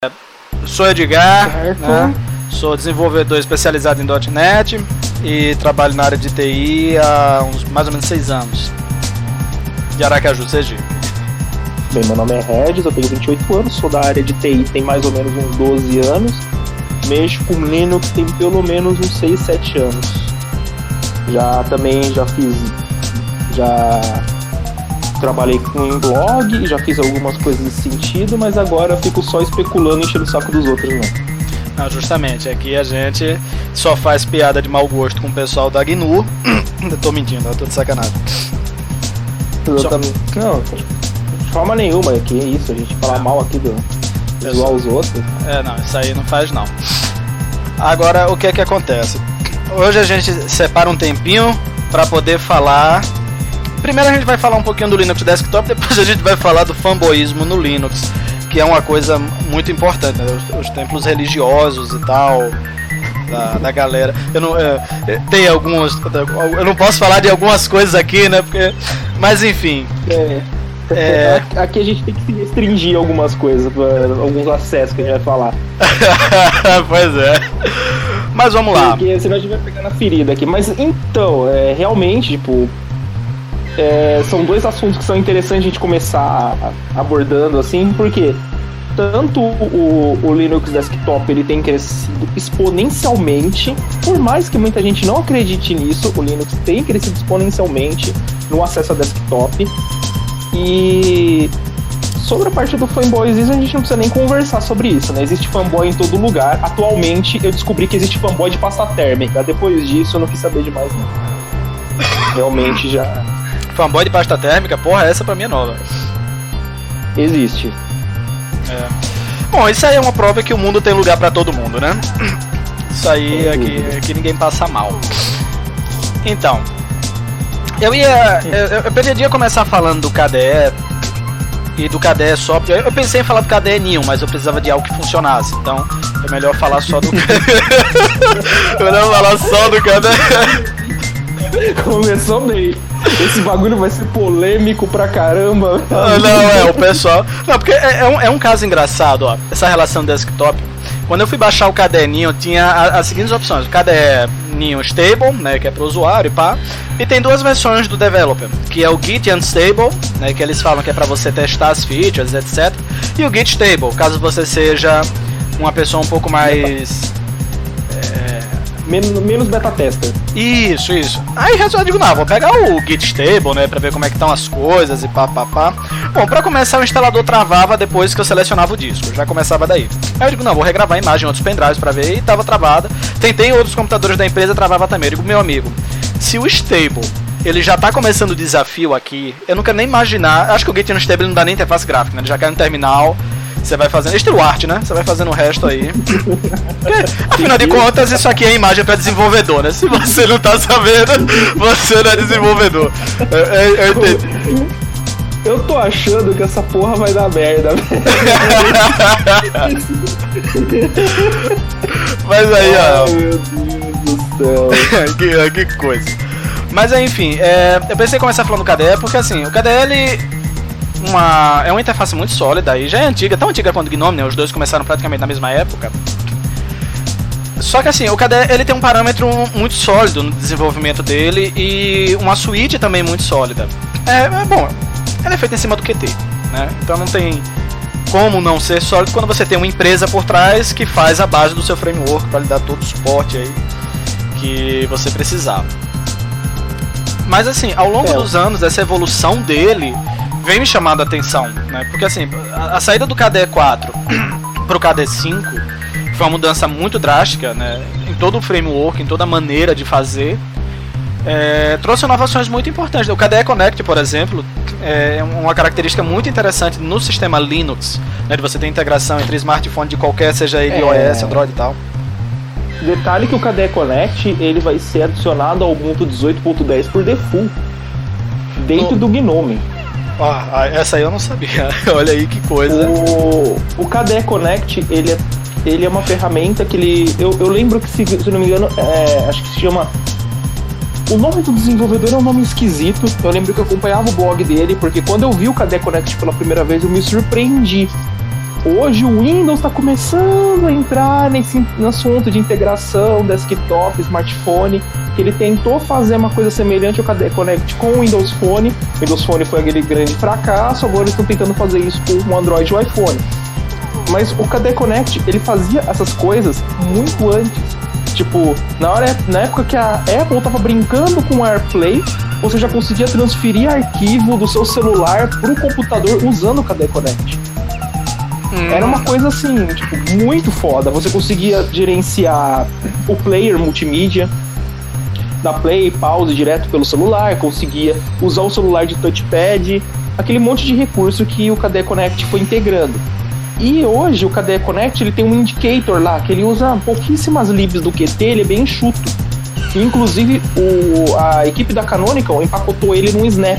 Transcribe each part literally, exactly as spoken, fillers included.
Sou Edgar, né? Sou desenvolvedor especializado em .ponto net e trabalho na área de T I há uns mais ou menos seis anos. De Aracaju, Sergipe. Bem, meu nome é Regis, eu tenho vinte e oito anos, sou da área de T I tem mais ou menos uns doze anos. Mexo com Linux tem pelo menos uns seis, sete anos. Já também já fiz, já trabalhei com um blog, já fiz algumas coisas nesse sentido, mas agora eu fico só especulando e enchendo o saco dos outros, né? Não, justamente, aqui a gente só faz piada de mau gosto com o pessoal da G N U. Eu tô mentindo, eu tô de sacanagem. Exatamente. Só... Não, de forma nenhuma, que é isso, a gente fala mal aqui do zoar os outros. É, não, isso aí não faz não. Agora, o que é que acontece? Hoje a gente separa um tempinho pra poder falar. Primeiro a gente vai falar um pouquinho do Linux Desktop, depois a gente vai falar do fanboísmo no Linux, que é uma coisa muito importante, né? os, os templos religiosos e tal, da, da galera. Eu não, é, tem alguns, eu não posso falar de algumas coisas aqui, né? Porque, mas enfim. É, é... Aqui a gente tem que se restringir algumas coisas, alguns acessos que a gente vai falar. Pois é. Mas vamos lá. Porque senão a gente vai pegar na ferida aqui. Mas então, é, realmente, tipo. É, são dois assuntos que são interessantes a gente começar abordando assim, porque tanto o, o Linux Desktop ele tem crescido exponencialmente, por mais que muita gente não acredite nisso, o Linux tem crescido exponencialmente no acesso a desktop. E sobre a parte do fanboyismo a gente não precisa nem conversar sobre isso, né? Existe fanboy em todo lugar. Atualmente eu descobri que existe fanboy de pasta térmica. Depois disso eu não quis saber de mais não. Realmente já... Fanboy de pasta térmica, porra, essa pra mim é nova. Existe. É. Bom, isso aí é uma prova que o mundo tem lugar pra todo mundo, né? Isso aí é que, é que ninguém passa mal. Então, eu ia... Eu, eu pretendia começar falando do K D E e do K D E Software. Eu pensei em falar do K D E Neon, mas eu precisava de algo que funcionasse. Então, é melhor falar só do... é melhor falar só do K D E. Começou bem. Esse bagulho vai ser polêmico pra caramba. Ah, não, é, o pessoal... Não, porque é, é, um, é um caso engraçado, ó. Essa relação desktop. Quando eu fui baixar o K D E Neon, tinha a, as seguintes opções. O K D E Neon Stable, né, que é pro usuário e pá. E tem duas versões do developer, que é o Git Unstable, né, que eles falam que é pra você testar as features, etcétera. E o Git Stable, caso você seja uma pessoa um pouco mais... Menos, menos beta tester. Isso, isso. Aí eu digo, não, vou pegar o Git Stable, né, pra ver como é que estão as coisas e pá, pá, pá. Bom, pra começar o instalador travava depois que eu selecionava o disco, já começava daí. Aí eu digo, não, vou regravar a imagem em outros pendrives pra ver, e tava travada. Tentei em outros computadores da empresa, travava também. Eu digo, meu amigo, se o Stable, ele já tá começando o desafio aqui, eu não quero nem imaginar, acho que o Git Unstable não dá nem interface gráfica, né, ele já cai no terminal... Você vai fazendo, estilo art, né? Você vai fazendo o resto aí. Porque, afinal de contas, isso aqui é imagem para desenvolvedor, né? Se você não tá sabendo, você não é desenvolvedor. Eu, eu, eu entendi. Eu tô achando que essa porra vai dar merda. Mas aí, ó. Ai, meu Deus do céu. que, que coisa. Mas enfim, é, eu pensei em começar falando do K D E, porque assim, o K D E ele... Uma, é uma interface muito sólida e já é antiga, tão antiga quanto o Gnome, né? Os dois começaram praticamente na mesma época. Só que assim, o K D E ele tem um parâmetro muito sólido no desenvolvimento dele e uma suíte também muito sólida. É, é bom, ela é feita em cima do Qt, né? Então não tem como não ser sólido quando você tem uma empresa por trás que faz a base do seu framework para lhe dar todo o suporte aí que você precisar. Mas assim, ao longo é. dos anos, essa evolução dele vem me chamando a atenção, né? Porque assim, a, a saída do K D E quatro pro K D E cinco foi uma mudança muito drástica, né? Em todo o framework, em toda a maneira de fazer. É, trouxe inovações muito importantes. O K D E Connect, por exemplo, é uma característica muito interessante no sistema Linux, né? De você ter integração entre smartphone de qualquer, seja ele iOS, é... Android e tal. Detalhe que o K D E Connect ele vai ser adicionado ao Ubuntu dezoito ponto dez por default dentro no... do Gnome. Ah, essa aí eu não sabia. Olha aí que coisa. O, o K D E Connect, ele é, ele é uma ferramenta que ele... Eu, eu lembro que, se, se não me engano, é, acho que se chama... O nome do desenvolvedor é um nome esquisito. Eu lembro que eu acompanhava o blog dele, porque quando eu vi o K D E Connect pela primeira vez, eu me surpreendi. hoje o Windows está começando a entrar nesse assunto de integração desktop, smartphone, que ele tentou fazer uma coisa semelhante ao K D E Connect com o Windows Phone. O Windows Phone foi aquele grande fracasso, agora eles estão tentando fazer isso com o Android e o iPhone. Mas o K D E Connect, ele fazia essas coisas muito antes. Tipo, na, hora, na época que a Apple tava brincando com o AirPlay, você já conseguia transferir arquivo do seu celular pro computador usando o K D E Connect. Hum. Era uma coisa assim, tipo, muito foda. Você conseguia gerenciar o player multimídia, da play e pause direto pelo celular, conseguia usar o celular de touchpad, aquele monte de recurso que o K D E Connect foi integrando. E hoje o K D E Connect ele tem um indicator lá, que ele usa pouquíssimas libs do Q T, ele é bem enxuto. Inclusive o, a equipe da Canonical empacotou ele num Snap.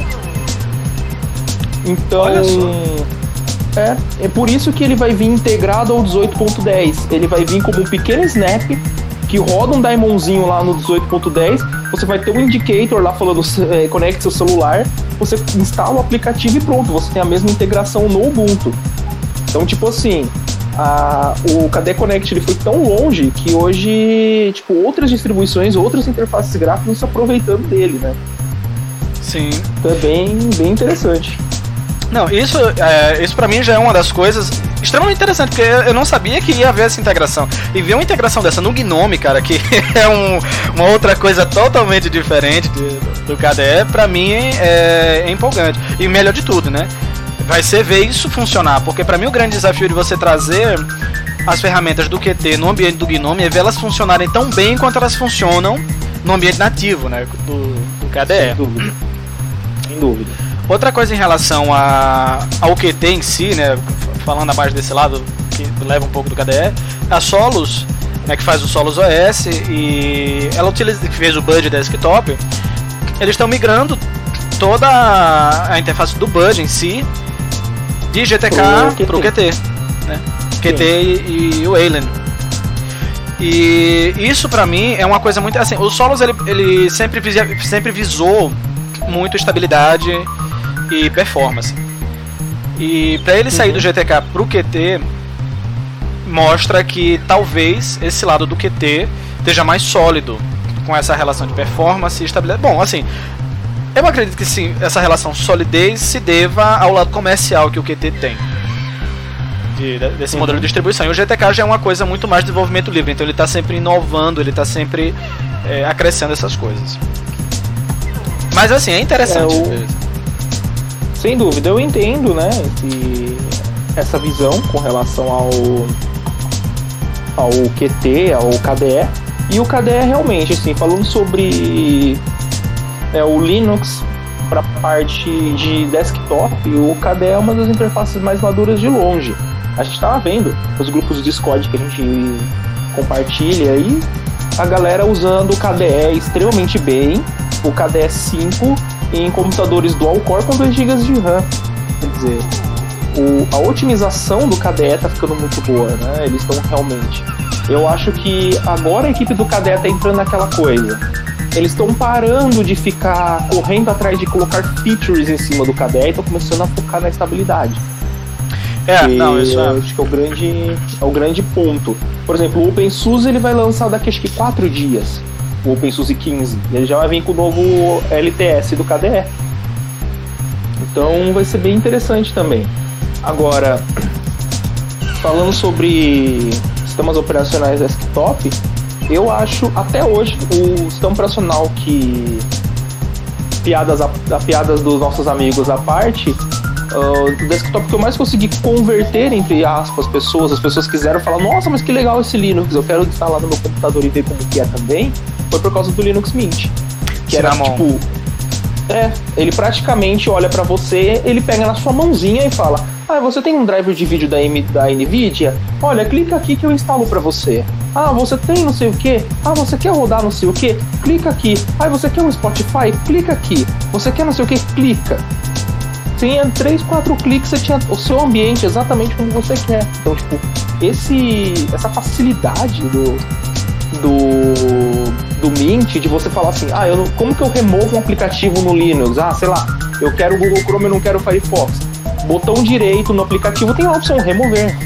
Então olha só. É, é por isso que ele vai vir integrado ao dezoito ponto dez. Ele vai vir como um pequeno Snap que roda um daimonzinho lá no dezoito ponto dez. Você vai ter um indicator lá falando é, conecte seu celular, você instala o aplicativo e pronto, você tem a mesma integração no Ubuntu. Então, tipo assim, a, o K D E Connect ele foi tão longe que hoje, tipo, outras distribuições, outras interfaces gráficas estão se aproveitando dele, né? Sim. Então é bem, bem interessante. Não, isso, é, isso pra mim já é uma das coisas extremamente interessantes, porque eu não sabia que ia haver essa integração. E ver uma integração dessa no Gnome, cara, que é um, uma outra coisa totalmente diferente do, do K D E, pra mim é, é empolgante. E melhor de tudo, né? Vai ser ver isso funcionar, porque pra mim o grande desafio de você trazer as ferramentas do Q T no ambiente do Gnome é ver elas funcionarem tão bem quanto elas funcionam no ambiente nativo, né, do, do K D E. Sem dúvida. Sem dúvida. Outra coisa em relação a, ao Q T em si, né, falando a mais desse lado, que leva um pouco do K D E, a Solus, né, que faz o Solus O S, e ela utiliza, que fez o Bud Desktop, eles estão migrando toda a interface do Bud em si, de G T K pro Q T, né? Q T e, e o Wayland. E isso pra mim é uma coisa muito assim. O Solus ele, ele sempre, visia, sempre visou muito estabilidade e performance. E pra ele sair uhum. do G T K pro Q T mostra que talvez esse lado do Q T esteja mais sólido com essa relação de performance e estabilidade. Bom, assim, eu acredito que sim, essa relação solidez se deva ao lado comercial que o Q T tem de, desse uhum. modelo de distribuição. E o G T K já é uma coisa muito mais de desenvolvimento livre, então ele está sempre inovando, ele está sempre é, acrescentando essas coisas. Mas assim, é interessante. É, o... Sem dúvida, eu entendo, né, esse, essa visão com relação ao, ao Q T, ao K D E. E o K D E realmente, assim, falando sobre... É, o Linux para a parte de desktop, o K D E é uma das interfaces mais maduras de longe. A gente estava vendo os grupos de Discord que a gente compartilha aí, a galera usando o K D E extremamente bem, o K D E cinco em computadores dual core com dois gigas de RAM. Quer dizer, o, a otimização do K D E está ficando muito boa, né? Eles estão realmente... Eu acho que agora a equipe do K D E está entrando naquela coisa. Eles estão parando de ficar correndo atrás de colocar features em cima do K D E e estão começando a focar na estabilidade. É, e não, isso é... acho que é o grande, é o grande ponto. Por exemplo, o OpenSUSE ele vai lançar daqui acho que quatro dias, o OpenSUSE quinze. Ele já vai vir com o novo L T S do K D E. Então vai ser bem interessante também. Agora, falando sobre sistemas operacionais desktop, eu acho, até hoje, o sistema operacional que... Piadas, a, a, piadas dos nossos amigos à parte, uh, o desktop que eu mais consegui converter, entre aspas, pessoas, as pessoas quiseram falar, nossa, mas que legal esse Linux, eu quero instalar no meu computador e ver como que é também, foi por causa do Linux Mint. Que era, tipo... É, ele praticamente olha pra você, ele pega na sua mãozinha e fala, ah, você tem um driver de vídeo da, M, da NVIDIA? Olha, clica aqui que eu instalo pra você. Ah, você tem não sei o que? Ah, você quer rodar não sei o que? Clica aqui. Ah, você quer um Spotify? Clica aqui. Você quer não sei o que? Clica. Tinha três, quatro cliques, você tinha o seu ambiente exatamente como você quer. Então, tipo, esse, essa facilidade do, do, do Mint, de você falar assim, ah, eu não, como que eu removo um aplicativo no Linux? Ah, sei lá, eu quero o Google Chrome, eu não quero o Firefox. Botão direito no aplicativo tem a opção remover.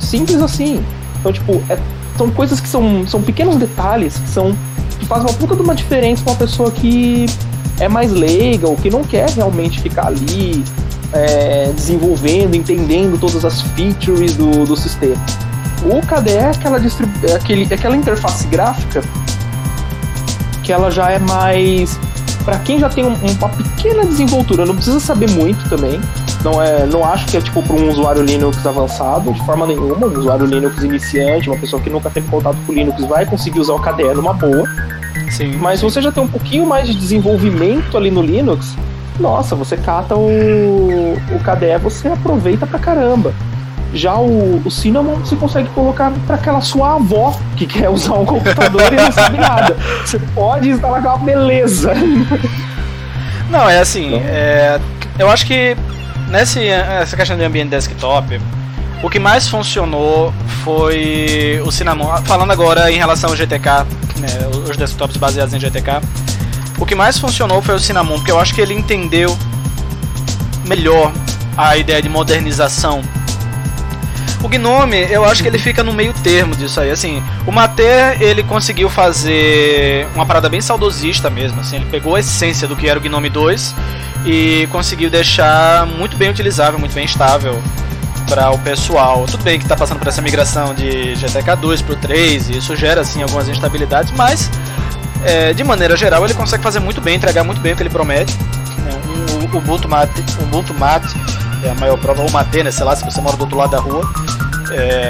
Simples assim. Então, tipo, é, são coisas que são, são pequenos detalhes que, são, que fazem uma puta de uma diferença pra uma pessoa que é mais leiga ou que não quer realmente ficar ali é, desenvolvendo, entendendo todas as features do, do sistema. O K D E é aquela, distribu- é aquele, é aquela interface gráfica que ela já é mais... Pra quem já tem um, uma pequena desenvoltura, não precisa saber muito também. Não, é, não acho que é tipo para um usuário Linux avançado, de forma nenhuma. Um usuário Linux iniciante, uma pessoa que nunca teve contato com o Linux, vai conseguir usar o K D E numa boa. Sim. Mas se você já tem um pouquinho mais de desenvolvimento ali no Linux, nossa, você cata o, o K D E, você aproveita pra caramba. Já o, o Cinnamon você consegue colocar pra aquela sua avó que quer usar um computador e não sabe nada. Você pode instalar aquela beleza. Não, é assim, é, eu acho que nessa essa questão de ambiente desktop, o que mais funcionou foi o Cinnamon. Falando agora em relação ao G T K, né, os desktops baseados em G T K, o que mais funcionou foi o Cinnamon, porque eu acho que ele entendeu melhor a ideia de modernização. O Gnome, eu acho que ele fica no meio termo disso aí, assim, o Mate, ele conseguiu fazer uma parada bem saudosista mesmo, assim, ele pegou a essência do que era o Gnome dois e conseguiu deixar muito bem utilizável, muito bem estável para o pessoal. Tudo bem que está passando por essa migração de G T K dois para o três, e isso gera, assim, algumas instabilidades, mas, é, de maneira geral, ele consegue fazer muito bem, entregar muito bem o que ele promete, né? O Ubuntu Mate, o Ubuntu Mate é a maior prova, ou Mate, né, sei lá, se você mora do outro lado da rua. É...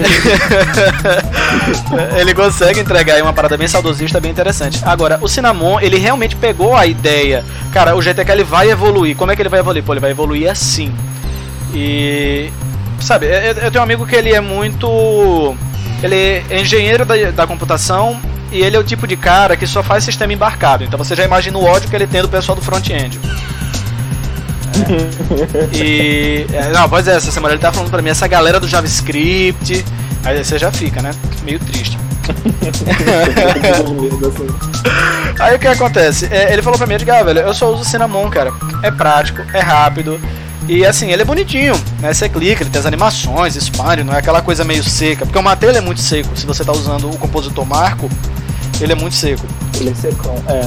ele consegue entregar aí uma parada bem saudosista, bem interessante. Agora, o Cinnamon, ele realmente pegou a ideia. Cara, o G T K ele vai evoluir. Como é que ele vai evoluir? Pô, ele vai evoluir assim. E... sabe, eu, eu tenho um amigo que ele é muito... ele é engenheiro da, da computação e ele é o tipo de cara que só faz sistema embarcado. Então você já imagina o ódio que ele tem do pessoal do front-end. E... não, pois é, essa semana ele tá falando pra mim, essa galera do JavaScript. Aí você já fica, né? Meio triste. Aí o que acontece? É, ele falou pra mim, Edgar, velho, eu só uso o Cinnamon, cara. É prático, é rápido. E assim, ele é bonitinho, né? Você clica, ele tem as animações, expande, não é aquela coisa meio seca. Porque o Mate ele é muito seco. Se você tá usando o compositor Marco, ele é muito seco. Ele é secão, é.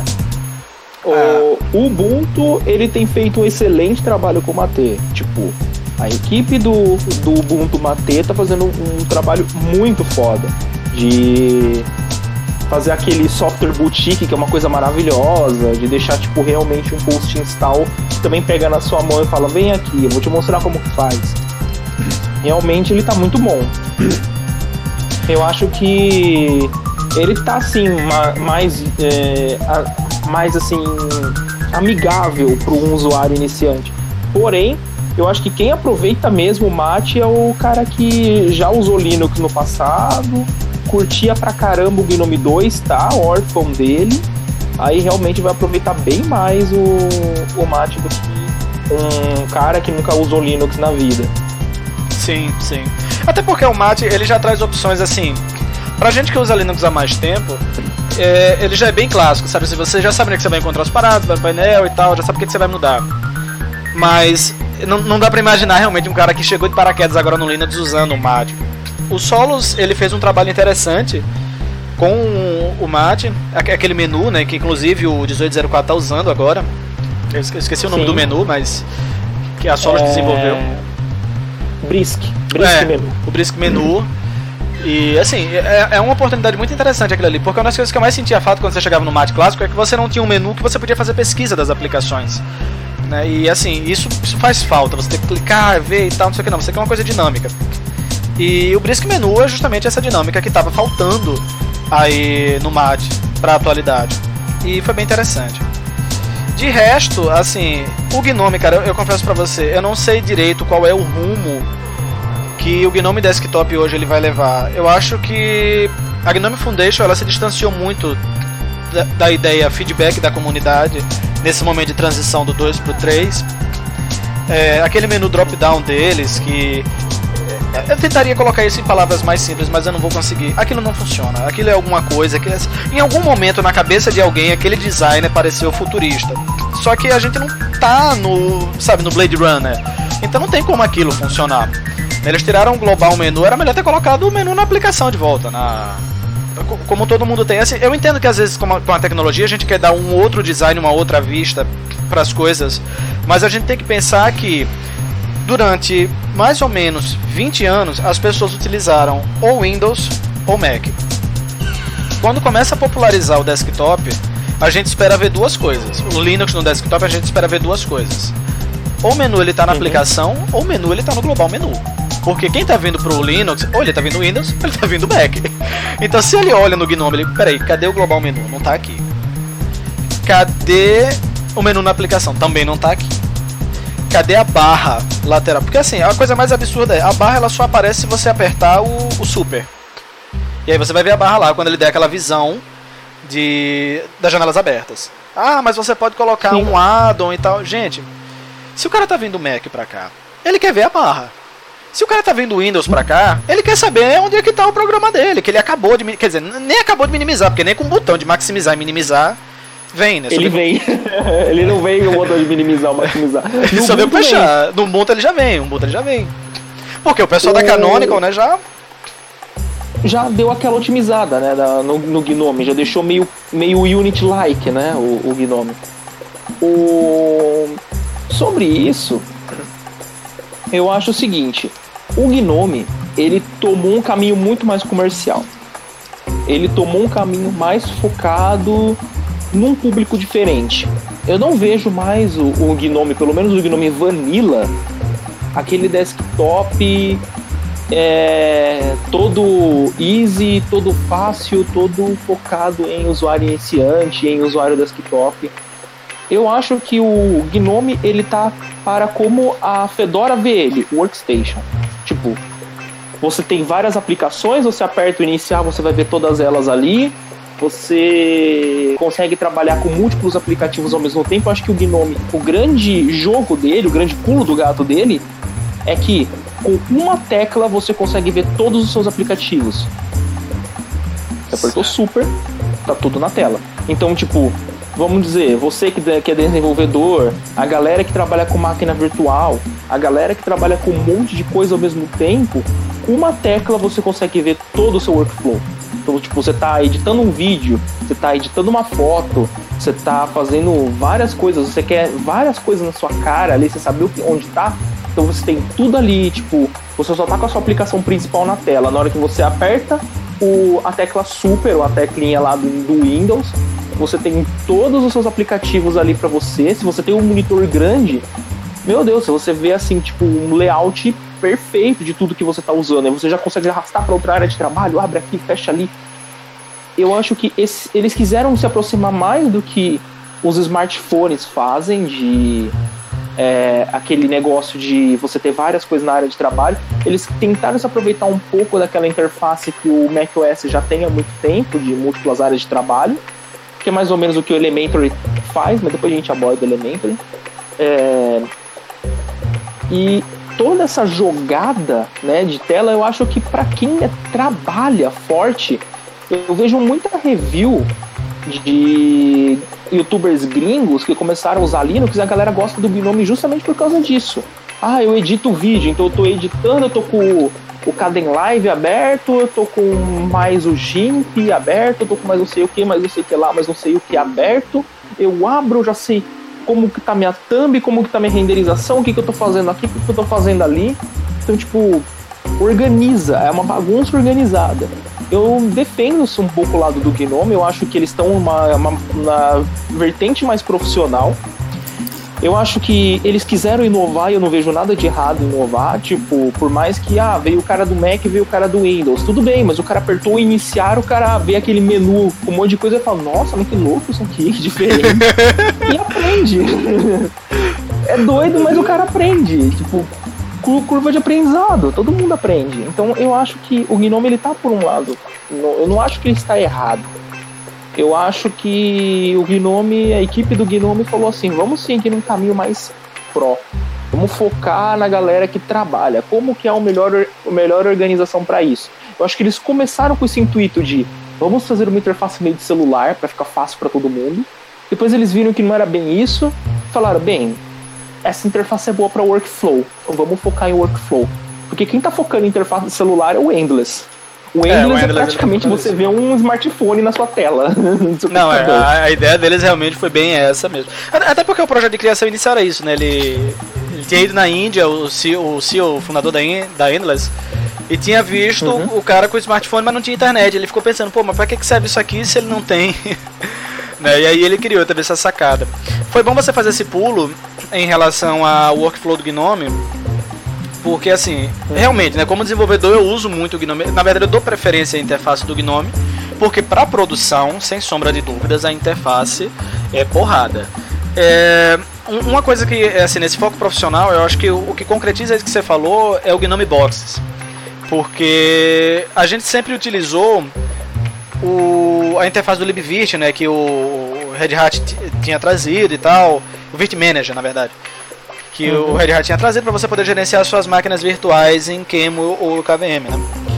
O Ubuntu, ele tem feito um excelente trabalho com o Mate. Tipo, a equipe do, do Ubuntu Mate tá fazendo um, um trabalho muito foda de fazer aquele software boutique, que é uma coisa maravilhosa, de deixar, tipo, realmente um post install que também pega na sua mão e fala, vem aqui, eu vou te mostrar como que faz. Realmente ele tá muito bom. Eu acho que ele tá, assim, ma- mais... É, a, mais assim amigável para um usuário iniciante. Porém, eu acho que quem aproveita mesmo o Mate é o cara que já usou Linux no passado, curtia pra caramba o Gnome dois, tá? O órfão dele. Aí realmente vai aproveitar bem mais o, o Mate do que um cara que nunca usou Linux na vida. Sim, sim. Até porque o Mate, ele já traz opções assim, pra gente que usa Linux há mais tempo, é, ele já é bem clássico, sabe? Se você já sabe onde é que você vai encontrar os parados, vai no painel e tal, já sabe o que, que você vai mudar. Mas não, não dá pra imaginar realmente um cara que chegou de paraquedas agora no Linux usando o Mate. O Solos, ele fez um trabalho interessante com o Mate, aquele menu, né, que inclusive o dezoito zero quatro tá usando agora. Eu esqueci o nome Sim. do menu, mas que a Solos é... desenvolveu. Brisk, Brisk é, Menu. O Brisk Menu. E assim, é, é uma oportunidade muito interessante aquilo ali, porque uma das coisas que eu mais sentia falta quando você chegava no Mate clássico é que você não tinha um menu que você podia fazer pesquisa das aplicações, né? E assim, isso, isso faz falta, você tem que clicar, ver e tal, não sei o que não, você quer uma coisa dinâmica. E o Brisk Menu é justamente essa dinâmica que estava faltando aí no Mate para a atualidade. E foi bem interessante. De resto, assim, o Gnome, cara, eu, eu confesso pra você, eu não sei direito qual é o rumo que o Gnome Desktop hoje ele vai levar. Eu acho que a Gnome Foundation ela se distanciou muito da, da ideia feedback da comunidade nesse momento de transição do dois pro três. É, aquele menu drop-down deles, que eu tentaria colocar isso em palavras mais simples, mas eu não vou conseguir. Aquilo não funciona. Aquilo é alguma coisa que em algum momento na cabeça de alguém aquele designer pareceu futurista. Só que a gente não tá no, sabe, no Blade Runner. Então não tem como aquilo funcionar. Eles tiraram o global menu, era melhor ter colocado o menu na aplicação de volta, na... como todo mundo tem. Assim, eu entendo que às vezes com a, com a tecnologia a gente quer dar um outro design, uma outra vista para as coisas, mas a gente tem que pensar que durante mais ou menos vinte anos as pessoas utilizaram ou Windows ou Mac. Quando começa a popularizar o desktop, a gente espera ver duas coisas. O Linux no desktop a gente espera ver duas coisas. Ou o menu ele está na aplicação, ou o menu ele está no global menu. Porque quem tá vindo pro Linux, ou ele tá vindo Windows, ou ele tá vindo Mac. Então se ele olha no Gnome, ele, peraí, cadê o global menu? Não tá aqui. Cadê o menu na aplicação? Também não tá aqui. Cadê a barra lateral? Porque assim, a coisa mais absurda é, a barra ela só aparece se você apertar o, o super. E aí você vai ver a barra lá, quando ele der aquela visão de, das janelas abertas. Ah, mas você pode colocar Sim. um add-on e tal. Gente, se o cara tá vindo Mac pra cá, ele quer ver a barra. Se o cara tá vindo Windows pra cá, ele quer saber onde é que tá o programa dele, que ele acabou de... Quer dizer, nem acabou de minimizar, porque nem com o botão de maximizar e minimizar vem, né? Ele vem. Ele não vem com o botão de minimizar ou maximizar. Ele só veio puxar. No Ubuntu ele já vem, no Ubuntu ele já vem. Porque o pessoal o... da Canonical, né, já... Já deu aquela otimizada, né, no, no Gnome, já deixou meio, meio Unity-like, né, o, o Gnome. O... Sobre isso, eu acho o seguinte... O Gnome, ele tomou um caminho muito mais comercial. Ele tomou um caminho mais focado num público diferente. Eu não vejo mais o, o Gnome, pelo menos o Gnome Vanilla, aquele desktop é, todo easy, todo fácil, todo focado em usuário iniciante, em usuário desktop. Eu acho que o Gnome, ele tá para como a Fedora vê ele, o Workstation. Tipo, você tem várias aplicações, você aperta o iniciar, você vai ver todas elas ali. Você consegue trabalhar com múltiplos aplicativos ao mesmo tempo. Eu acho que o Gnome, o grande jogo dele, o grande pulo do gato dele, é que com uma tecla você consegue ver todos os seus aplicativos. Você apertou super, tá tudo na tela. Então, tipo, vamos dizer, você que é desenvolvedor, a galera que trabalha com máquina virtual, a galera que trabalha com um monte de coisa ao mesmo tempo, com uma tecla você consegue ver todo o seu workflow. Então, tipo, você tá editando um vídeo, você tá editando uma foto, você tá fazendo várias coisas, você quer várias coisas na sua cara ali, você sabe onde tá, então você tem tudo ali, tipo, você só tá com a sua aplicação principal na tela. Na hora que você aperta o, a tecla super, ou a teclinha lá do, do Windows, você tem todos os seus aplicativos ali pra você. Se você tem um monitor grande, meu Deus, você vê assim, tipo, um layout perfeito de tudo que você tá usando. Aí você já consegue arrastar pra outra área de trabalho, abre aqui, fecha ali. Eu acho que esse, eles quiseram se aproximar mais do que os smartphones fazem, de é, aquele negócio de você ter várias coisas na área de trabalho. Eles tentaram se aproveitar um pouco daquela interface que o macOS já tem há muito tempo, de múltiplas áreas de trabalho, que é mais ou menos o que o Elementary faz, mas depois a gente aborda o Elementary. É... E toda essa jogada, né, de tela, eu acho que para quem é, trabalha forte, eu vejo muita review de youtubers gringos que começaram a usar Linux, e a galera gosta do Gnome justamente por causa disso. Ah, eu edito o vídeo, então eu tô editando, eu tô com o Kdenlive aberto, eu tô com mais o GIMP aberto, eu tô com mais não sei o que, mais não sei o que lá, mais não sei o que aberto. Eu abro, eu já sei como que tá minha thumb, como que tá minha renderização, o que que eu tô fazendo aqui, o que que eu tô fazendo ali. Então, tipo, organiza, é uma bagunça organizada. Eu defendo-se um pouco o lado do Gnome, eu acho que eles estão uma, uma, uma vertente mais profissional. Eu acho que eles quiseram inovar e eu não vejo nada de errado em inovar. Tipo, por mais que, ah, veio o cara do Mac, veio o cara do Windows. Tudo bem, mas o cara apertou iniciar, o cara vê aquele menu com um monte de coisa e fala, nossa, mas que louco isso aqui, que diferente. E aprende. É doido, mas o cara aprende. Tipo, curva de aprendizado, todo mundo aprende. Então eu acho que o Gnome, ele tá por um lado. Eu não acho que ele está errado. Eu acho que o Gnome, a equipe do Gnome falou assim, vamos seguir num caminho mais pró. Vamos focar na galera que trabalha. Como que é a melhor, a melhor organização para isso? Eu acho que eles começaram com esse intuito de vamos fazer uma interface meio de celular para ficar fácil para todo mundo. Depois eles viram que não era bem isso. Falaram, bem, essa interface é boa para workflow. Então vamos focar em workflow. Porque quem tá focando em interface celular é o Endless. O Endless é, o é Endless praticamente você vê um smartphone na sua tela. Não, é, a, a ideia deles realmente foi bem essa mesmo. Até porque o projeto de criação inicial era isso, né? Ele, ele tinha ido na Índia, o C E O, o, C E O, o fundador da, In, da Endless, e tinha visto uhum. o cara com o smartphone, mas não tinha internet. Ele ficou pensando, pô, mas pra que serve isso aqui se ele não tem? Né? E aí ele criou, teve essa sacada. Foi bom você fazer esse pulo em relação ao workflow do Gnome, porque assim, realmente, né, como desenvolvedor eu uso muito o Gnome. Na verdade eu dou preferência à interface do Gnome, porque para produção, sem sombra de dúvidas, a interface é porrada. É, uma coisa que, assim, nesse foco profissional, eu acho que o, o que concretiza isso que você falou é o Gnome Boxes, porque a gente sempre utilizou o, a interface do libvirt, né, que o Red Hat t- tinha trazido e tal, o Virt Manager, na verdade, que uhum. o Red Hat tinha trazido para você poder gerenciar suas máquinas virtuais em QEMU ou K V M, né?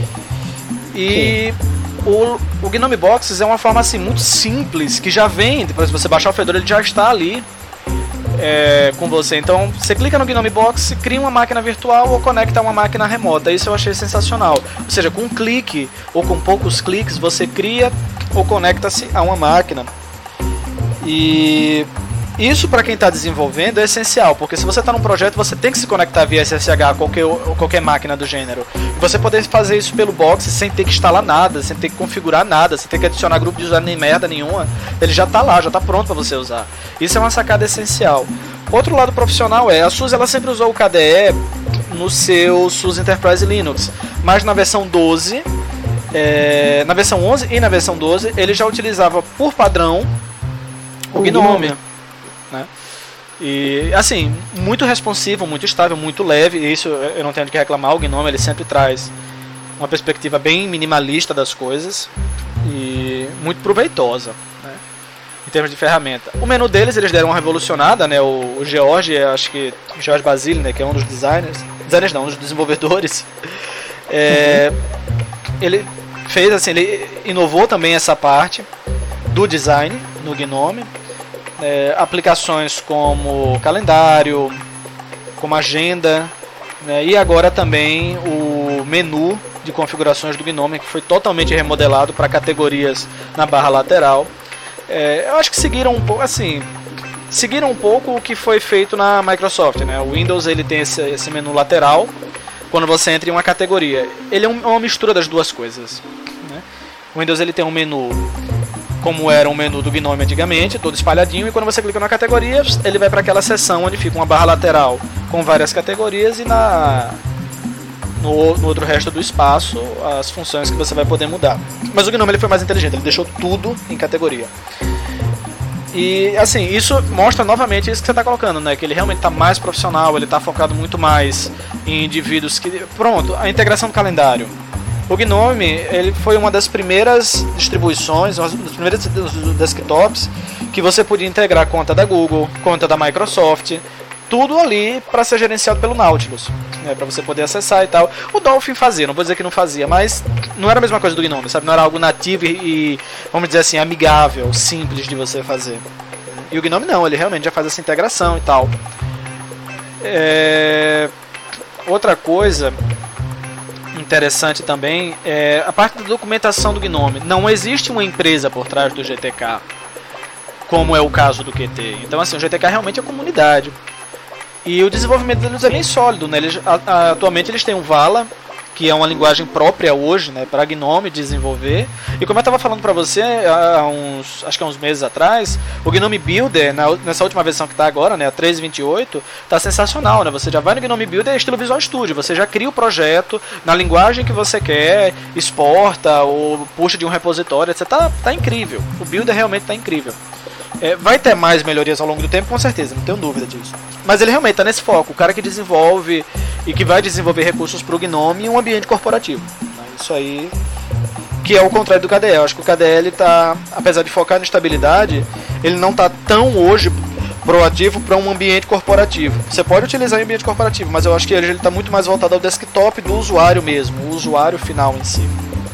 E o, o Gnome Boxes é uma forma assim muito simples, que já vem, depois de você baixar o Fedora, ele já está ali é, com você. Então você clica no Gnome Box, cria uma máquina virtual ou conecta a uma máquina remota. Isso eu achei sensacional. Ou seja, com um clique ou com poucos cliques você cria ou conecta-se a uma máquina. E isso para quem está desenvolvendo é essencial, porque se você está num projeto você tem que se conectar via S S H a qualquer, qualquer máquina do gênero. E você poder fazer isso pelo box sem ter que instalar nada, sem ter que configurar nada, sem ter que adicionar grupo de usuário nem merda nenhuma. Ele já está lá, já está pronto para você usar. Isso é uma sacada essencial. Outro lado profissional é, a SUSE ela sempre usou o K D E no seu SUSE Enterprise Linux, mas na versão doze, é, na versão onze e na versão doze ele já utilizava por padrão o Gnome. Né? E assim, muito responsivo, muito estável, muito leve. E isso eu não tenho de que reclamar. O Gnome ele sempre traz uma perspectiva bem minimalista das coisas e muito proveitosa, né? Em termos de ferramenta. O menu deles eles deram uma revolucionada, né? O, o George, acho que o George Basile, né? Que é um dos designers, designers não, um dos desenvolvedores. É, uhum. Ele fez assim, ele inovou também essa parte do design no Gnome. É, aplicações como calendário, como agenda, né, e agora também o menu de configurações do Gnome, que foi totalmente remodelado para categorias na barra lateral. É, eu acho que seguiram um pouco, assim, seguiram um pouco o que foi feito na Microsoft, né? O Windows ele tem esse, esse menu lateral quando você entra em uma categoria. Ele é um, uma mistura das duas coisas, né? O Windows ele tem um menu como era um menu do Gnome antigamente, todo espalhadinho, e quando você clica na categoria, ele vai para aquela seção onde fica uma barra lateral com várias categorias e na no, no outro resto do espaço as funções que você vai poder mudar. Mas o Gnome ele foi mais inteligente, ele deixou tudo em categoria. E assim, isso mostra novamente isso que você está colocando, né? Que ele realmente está mais profissional, ele está focado muito mais em indivíduos que... Pronto, a integração do calendário. O Gnome ele foi uma das primeiras distribuições, uma das primeiras desktops que você podia integrar conta da Google, conta da Microsoft, tudo ali para ser gerenciado pelo Nautilus, né, para você poder acessar e tal. O Dolphin fazia, não vou dizer que não fazia, mas não era a mesma coisa do Gnome, sabe? Não era algo nativo e, e vamos dizer assim, amigável, simples de você fazer. E o Gnome não, ele realmente já faz essa integração e tal. É... Outra coisa interessante também é a parte da documentação do Gnome. Não existe uma empresa por trás do G T K, como é o caso do Q T. Então assim, o G T K realmente é comunidade. E o desenvolvimento deles é bem sólido, né? Eles, a, a, atualmente eles têm o Vala, que é uma linguagem própria hoje, né, para Gnome desenvolver. E como eu estava falando para você há uns, acho que há uns meses atrás, o Gnome Builder, na, nessa última versão que está agora, né, a três ponto vinte e oito, está sensacional, né? Você já vai no Gnome Builder estilo Visual Studio, você já cria o projeto na linguagem que você quer, exporta ou puxa de um repositório, etcétera. Tá, tá incrível. O Builder realmente está incrível. É, vai ter mais melhorias ao longo do tempo, com certeza, não tenho dúvida disso. Mas ele realmente está nesse foco, o cara que desenvolve e que vai desenvolver recursos para o Gnome em um ambiente corporativo. Isso aí, que é o contrário do K D E. Eu acho que o K D E, ele tá, apesar de focar na estabilidade, ele não está tão hoje proativo para um ambiente corporativo. Você pode utilizar em ambiente corporativo, mas eu acho que ele está muito mais voltado ao desktop do usuário mesmo, o usuário final em si.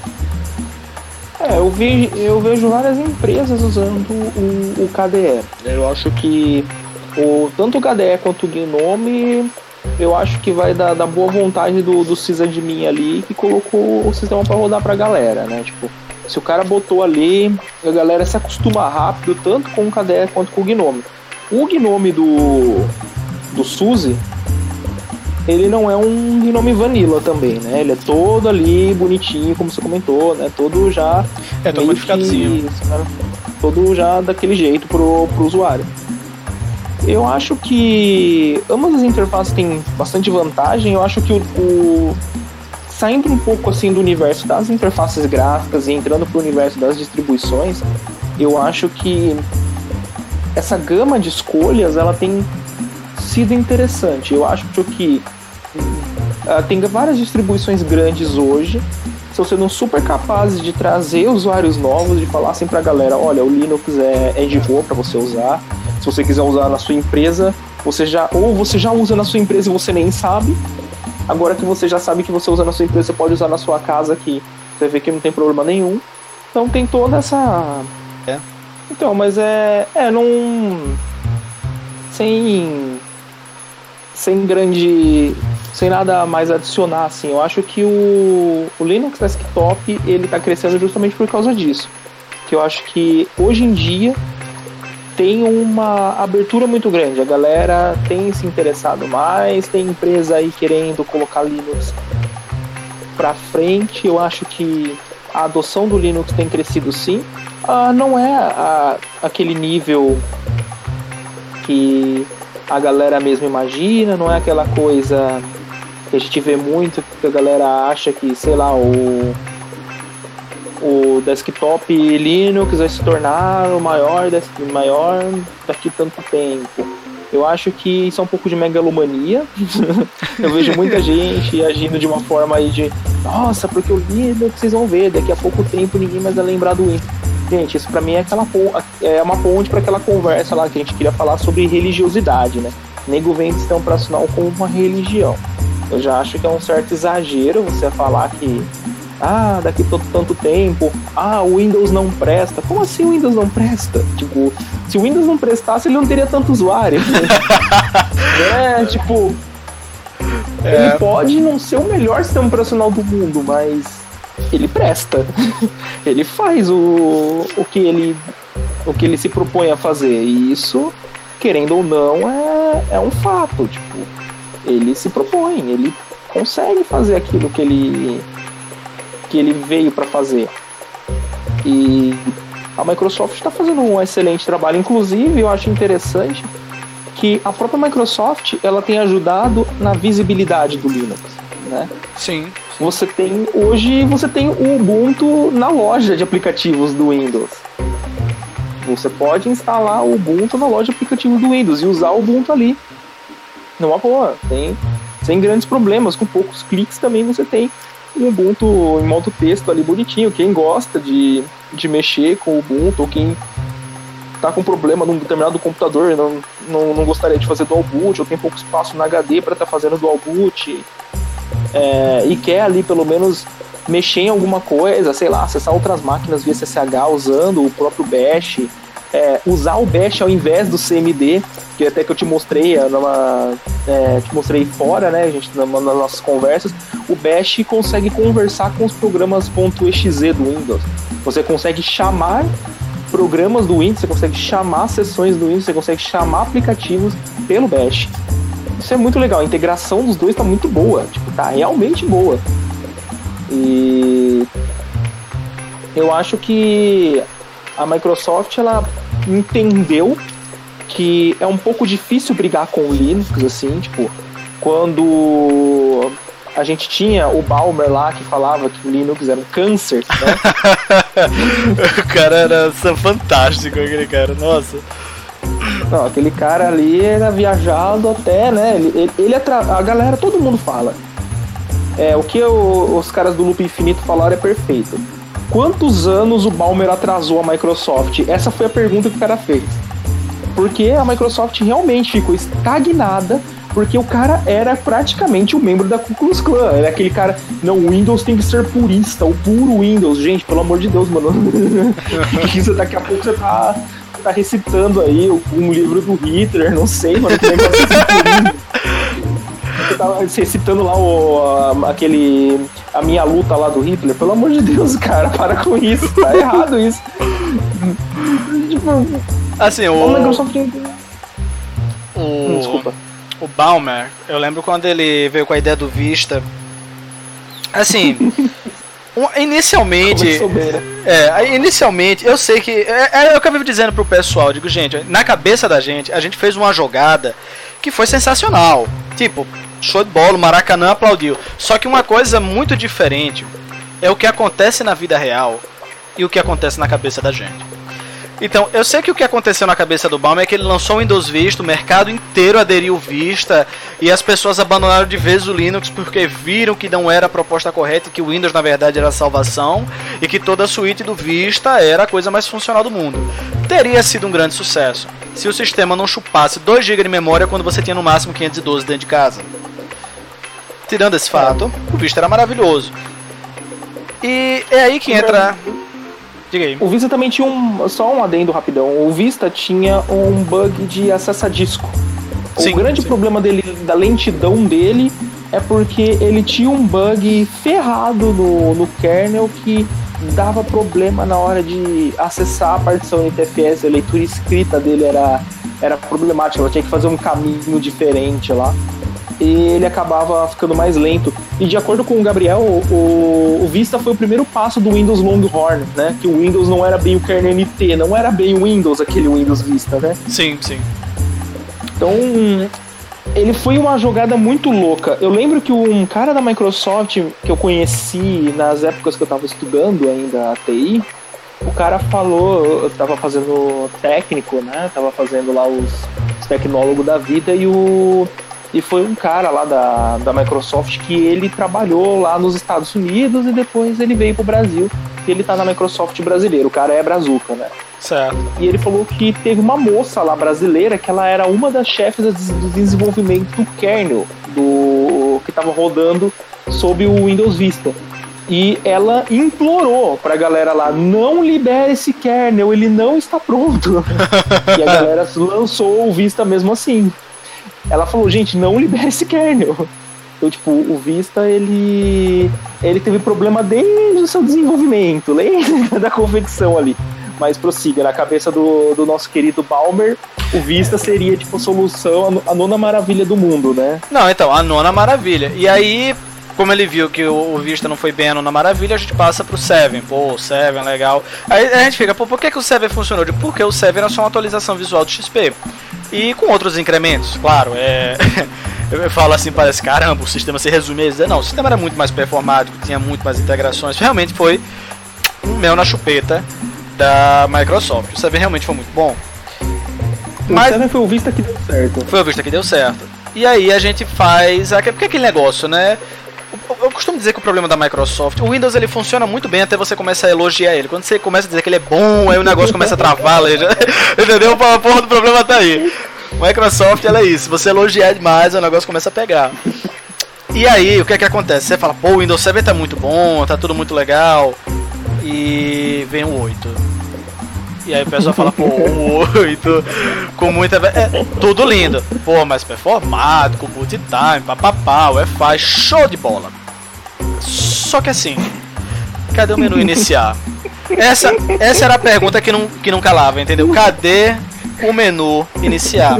É, eu, vi, eu vejo várias empresas usando o, o K D E. Eu acho que o, tanto o K D E quanto o Gnome eu acho que vai da, da boa vontade do, do sysadmin ali, que colocou o sistema pra rodar pra galera, né? Tipo, se o cara botou ali, a galera se acostuma rápido, tanto com o K D E quanto com o Gnome. O Gnome do, do SUSE, ele não é um Gnome vanilla também, né? Ele é todo ali bonitinho, como você comentou, né? Todo já... É, todo modificadozinho. Todo já daquele jeito pro, pro usuário. Eu acho que ambas as interfaces têm bastante vantagem. Eu acho que o, o saindo um pouco assim do universo das interfaces gráficas e entrando pro universo das distribuições, eu acho que essa gama de escolhas ela tem sido interessante. Eu acho que uh, tem várias distribuições grandes hoje, estão sendo super capazes de trazer usuários novos, de falar assim pra galera, olha, o Linux é, é de boa pra você usar. Se você quiser usar na sua empresa, você já ou você já usa na sua empresa e você nem sabe. Agora que você já sabe que você usa na sua empresa, você pode usar na sua casa, que você vê que não tem problema nenhum. Então tem toda essa... É. Então, mas é... É, não... Sem... Sem grande... Sem nada mais a adicionar, assim. Eu acho que o, o Linux Desktop, ele tá crescendo justamente por causa disso. Que eu acho que, hoje em dia, tem uma abertura muito grande. A galera tem se interessado mais, tem empresa aí querendo colocar Linux pra frente. Eu acho que a adoção do Linux tem crescido sim. Ah, não é a, aquele nível que a galera mesmo imagina, não é aquela coisa que a gente vê muito, que a galera acha que, sei lá, o, o desktop Linux vai se tornar o maior, maior daqui a tanto tempo. Eu acho que isso é um pouco de megalomania. Eu vejo muita gente agindo de uma forma aí de, nossa, porque o Linux, vocês vão ver, daqui a pouco tempo ninguém mais vai lembrar do Windows. Gente, isso pra mim é, aquela, é uma ponte para aquela conversa lá que a gente queria falar sobre religiosidade, né? Nego vende sistema operacional como uma religião. Eu já acho que é um certo exagero você falar que ah, daqui a tanto tempo, ah, o Windows não presta. Como assim o Windows não presta? Tipo, se o Windows não prestasse, ele não teria tanto usuário. É, tipo, é. Ele pode não ser o melhor sistema operacional do mundo, mas ele presta. Ele faz o, o, que ele, o que ele se propõe a fazer. E isso, querendo ou não, é, é um fato. Tipo, ele se propõe, ele consegue fazer aquilo que ele, que ele veio para fazer. E a Microsoft está fazendo um excelente trabalho. Inclusive, eu acho interessante que a própria Microsoft ela tem ajudado na visibilidade do Linux, né? Sim. Você tem, hoje você tem o Ubuntu na loja de aplicativos do Windows. Você pode instalar o Ubuntu na loja de aplicativos do Windows e usar o Ubuntu ali. Numa boa, tem, sem grandes problemas, com poucos cliques também você tem um Ubuntu em modo texto ali bonitinho. Quem gosta de, de mexer com o Ubuntu, ou quem tá com problema num determinado computador, não, não, não gostaria de fazer dual boot, ou tem pouco espaço no H D para estar tá fazendo dual boot, é, e quer ali pelo menos mexer em alguma coisa, sei lá, acessar outras máquinas via S S H usando o próprio Bash, é, usar o Bash ao invés do C M D, que até que eu te mostrei numa, é, te mostrei fora, né, a gente, nas nossas conversas. O Bash consegue conversar com os programas .exe do Windows. Você consegue chamar programas do Windows, você consegue chamar sessões do Windows, você consegue chamar aplicativos pelo Bash. Isso é muito legal, a integração dos dois tá muito boa, tipo, tá realmente boa. E eu acho que a Microsoft, ela entendeu que é um pouco difícil brigar com o Linux, assim, tipo, quando a gente tinha o Ballmer lá que falava que o Linux era um câncer, né? O cara era fantástico, aquele cara, nossa. Não, aquele cara ali era viajado até, né? Ele, ele, ele atra... A galera, todo mundo fala. É, o que o, os caras do Loop Infinito falaram é perfeito. Quantos anos o Ballmer atrasou a Microsoft? Essa foi a pergunta que o cara fez. Porque a Microsoft realmente ficou estagnada, porque o cara era praticamente um membro da Ku Klux Klan. Era aquele cara, não, o Windows tem que ser purista, o puro Windows. Gente, pelo amor de Deus, mano. Isso, daqui a pouco você tá, tá recitando aí um livro do Hitler, não sei, mano, que negócio assim. tava você citando lá o, a, aquele. A minha luta lá do Hitler. Pelo amor de Deus, cara, para com isso. Tá errado isso. Tipo. Assim, o. O Microsoft. O. Hum, desculpa. O Ballmer, eu lembro quando ele veio com a ideia do Vista. Assim. Um, inicialmente, é, inicialmente, eu sei que é, é, eu acabei dizendo pro pessoal, digo, gente, na cabeça da gente, a gente fez uma jogada que foi sensacional, tipo, show de bola, o Maracanã aplaudiu. Só que uma coisa muito diferente é o que acontece na vida real e o que acontece na cabeça da gente. Então, eu sei que o que aconteceu na cabeça do Ballmer é que ele lançou o Windows Vista, o mercado inteiro aderiu Vista e as pessoas abandonaram de vez o Linux porque viram que não era a proposta correta e que o Windows na verdade era a salvação e que toda a suíte do Vista era a coisa mais funcional do mundo. Teria sido um grande sucesso se o sistema não chupasse dois gigas de memória quando você tinha no máximo quinhentos e doze dentro de casa. Tirando esse fato, o Vista era maravilhoso. E é aí que entra... Diga aí. O Vista também tinha um... Só um adendo rapidão. O Vista tinha um bug de acesso a disco. Sim, o grande sim. problema dele, da lentidão dele, é porque ele tinha um bug ferrado no, no kernel que dava problema na hora de acessar a partição N T F S. A leitura escrita dele era, era problemática. Ela tinha que fazer um caminho diferente lá. E ele acabava ficando mais lento. E de acordo com o Gabriel, o, o Vista foi o primeiro passo do Windows Longhorn, né? Que o Windows não era bem o kernel N T, não era bem o Windows, aquele Windows Vista, né? Sim, sim. Então, ele foi uma jogada muito louca. Eu lembro que um cara da Microsoft que eu conheci nas épocas que eu tava estudando ainda a T I, o cara falou, eu tava fazendo técnico, né? Tava fazendo lá os, os tecnólogos da vida e o... E foi um cara lá da, da Microsoft que ele trabalhou lá nos Estados Unidos e depois ele veio pro Brasil. E ele tá na Microsoft brasileira, o cara é brazuca, né? Certo. E ele falou que teve uma moça lá brasileira que ela era uma das chefes do desenvolvimento do kernel do, que tava rodando sob o Windows Vista. E ela implorou pra galera lá, não libere esse kernel, ele não está pronto. E a galera lançou o Vista mesmo assim. Ela falou, gente, não libere esse kernel. Então, tipo, o Vista, ele ele teve problema desde o seu desenvolvimento, lembra da confecção ali. Mas prossiga, na cabeça do, do nosso querido Ballmer, o Vista seria, tipo, a solução, a nona maravilha do mundo, né? Não, então, a nona maravilha. E aí, como ele viu que o, o Vista não foi bem a nona maravilha, a gente passa pro Seven. Pô, o Seven, legal. Aí a gente fica, pô, por que, que o Seven funcionou? Porque o Seven era só uma atualização visual do X P. E com outros incrementos, claro, é... eu falo assim, parece, caramba, o sistema se resume a dizer, não, o sistema era muito mais performático, tinha muito mais integrações, realmente foi um mel na chupeta da Microsoft, o Seven realmente foi muito bom. Mas o Seven foi o Vista que deu certo. Foi o Vista que deu certo. E aí a gente faz, porque é aquele negócio, né? Eu costumo dizer que o problema da Microsoft, o Windows ele funciona muito bem até você começar a elogiar ele. Quando você começa a dizer que ele é bom, aí o negócio começa a travar, já, entendeu? A porra do problema tá aí. Microsoft, ela é isso. Se você elogiar demais, o negócio começa a pegar. E aí, o que é que acontece? Você fala, pô, o Windows Seven tá muito bom, tá tudo muito legal. E vem o oito. E aí o pessoal fala, pô, o oito, com muita... É, tudo lindo. Pô, mais performado, com boot time, papapá, Wi-Fi, show de bola. Só que assim, cadê o menu iniciar? Essa, essa era a pergunta que não, que não calava, entendeu? Cadê o menu iniciar?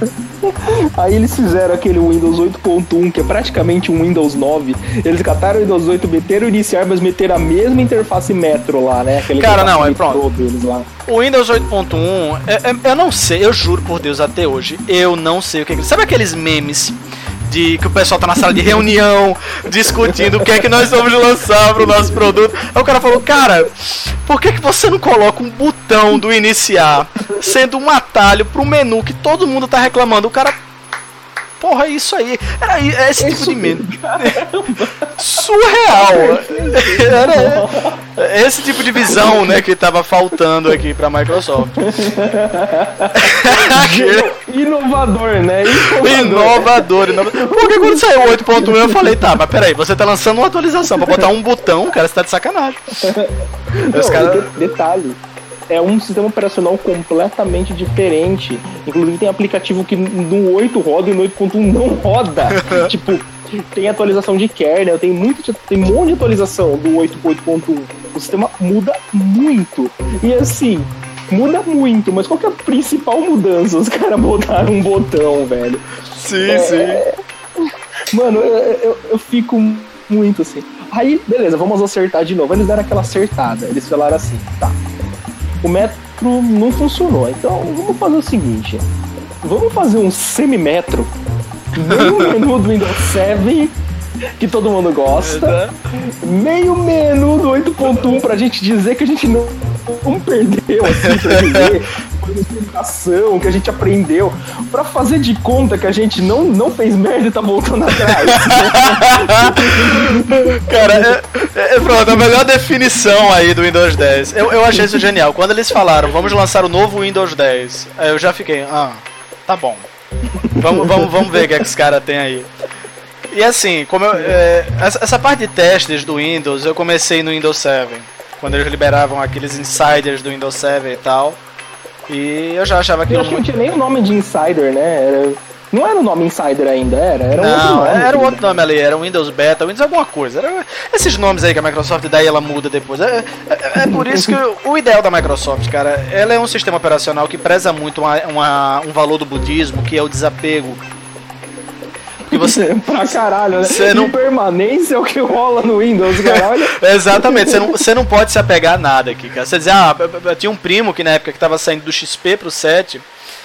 Aí eles fizeram aquele Windows oito ponto um, que é praticamente um Windows nove. Eles cataram o Windows oito, meteram o iniciar, mas meteram a mesma interface Metro lá, né? Aquele cara, não, é pronto. Deles lá. O Windows oito ponto um, é, é, eu não sei, eu juro por Deus, até hoje, eu não sei o que é. Sabe aqueles memes de que o pessoal tá na sala de reunião discutindo o que é que nós vamos lançar pro nosso produto? Aí o cara falou, cara, por que que você não coloca um botão do iniciar sendo um atalho pro menu que todo mundo tá reclamando? O cara, porra, é isso aí. Era esse tipo de meme. Surreal. Era esse tipo de visão, né, que tava faltando aqui pra Microsoft. Inovador, né? Inovador. Inovador, inovador. Porque quando saiu o oito ponto um eu falei, tá, mas peraí, você tá lançando uma atualização pra botar um botão, cara, você tá de sacanagem. Não, Os cara... Detalhe. É um sistema operacional completamente diferente. Inclusive tem aplicativo que no oito roda e no oito ponto um não roda. Tipo, tem atualização de kernel, tem, muito, tem um monte de atualização do oito ponto um. O sistema muda muito. E assim, muda muito, mas qual que é a principal mudança? Os caras botaram um botão, velho. Sim, é, sim. É... Mano, eu, eu, eu fico muito assim. Aí, beleza, vamos acertar de novo. Eles deram aquela acertada. Eles falaram assim, tá, o metro não funcionou, então vamos fazer o seguinte. Vamos fazer um semi-metro, meio menu do Windows sete, que todo mundo gosta, meio menu do oito ponto um pra gente dizer que a gente não, não perdeu, assim, pra dizer, foi uma explicação que a gente aprendeu, pra fazer de conta que a gente não, não fez merda e tá voltando atrás. Cara, é, é, pronto, a melhor definição aí do Windows dez. Eu, eu achei isso genial. Quando eles falaram, vamos lançar o novo Windows dez, aí eu já fiquei, ah, tá bom. Vamos, vamos, vamos ver o que, é que os caras têm aí. E assim, como eu, é, essa, essa parte de testes do Windows, eu comecei no Windows sete, quando eles liberavam aqueles insiders do Windows sete e tal. E eu já achava aquilo eu acho muito... que não tinha nem o nome de insider, né? Era... Não era o nome insider ainda, era? Era um não, outro nome. Era um outro nome ali, era Windows Beta, Windows alguma coisa. Era esses nomes aí que a Microsoft dá e ela muda depois. É, é, é por isso que o ideal da Microsoft, cara, ela é um sistema operacional que preza muito uma, uma, um valor do budismo, que é o desapego. Porque você... pra caralho, né? Você não... Permanência é o que rola no Windows, cara. Olha. Exatamente, você não, você não pode se apegar a nada aqui, cara. Você dizer, ah, eu, eu tinha um primo que na época que tava saindo do X P pro sete,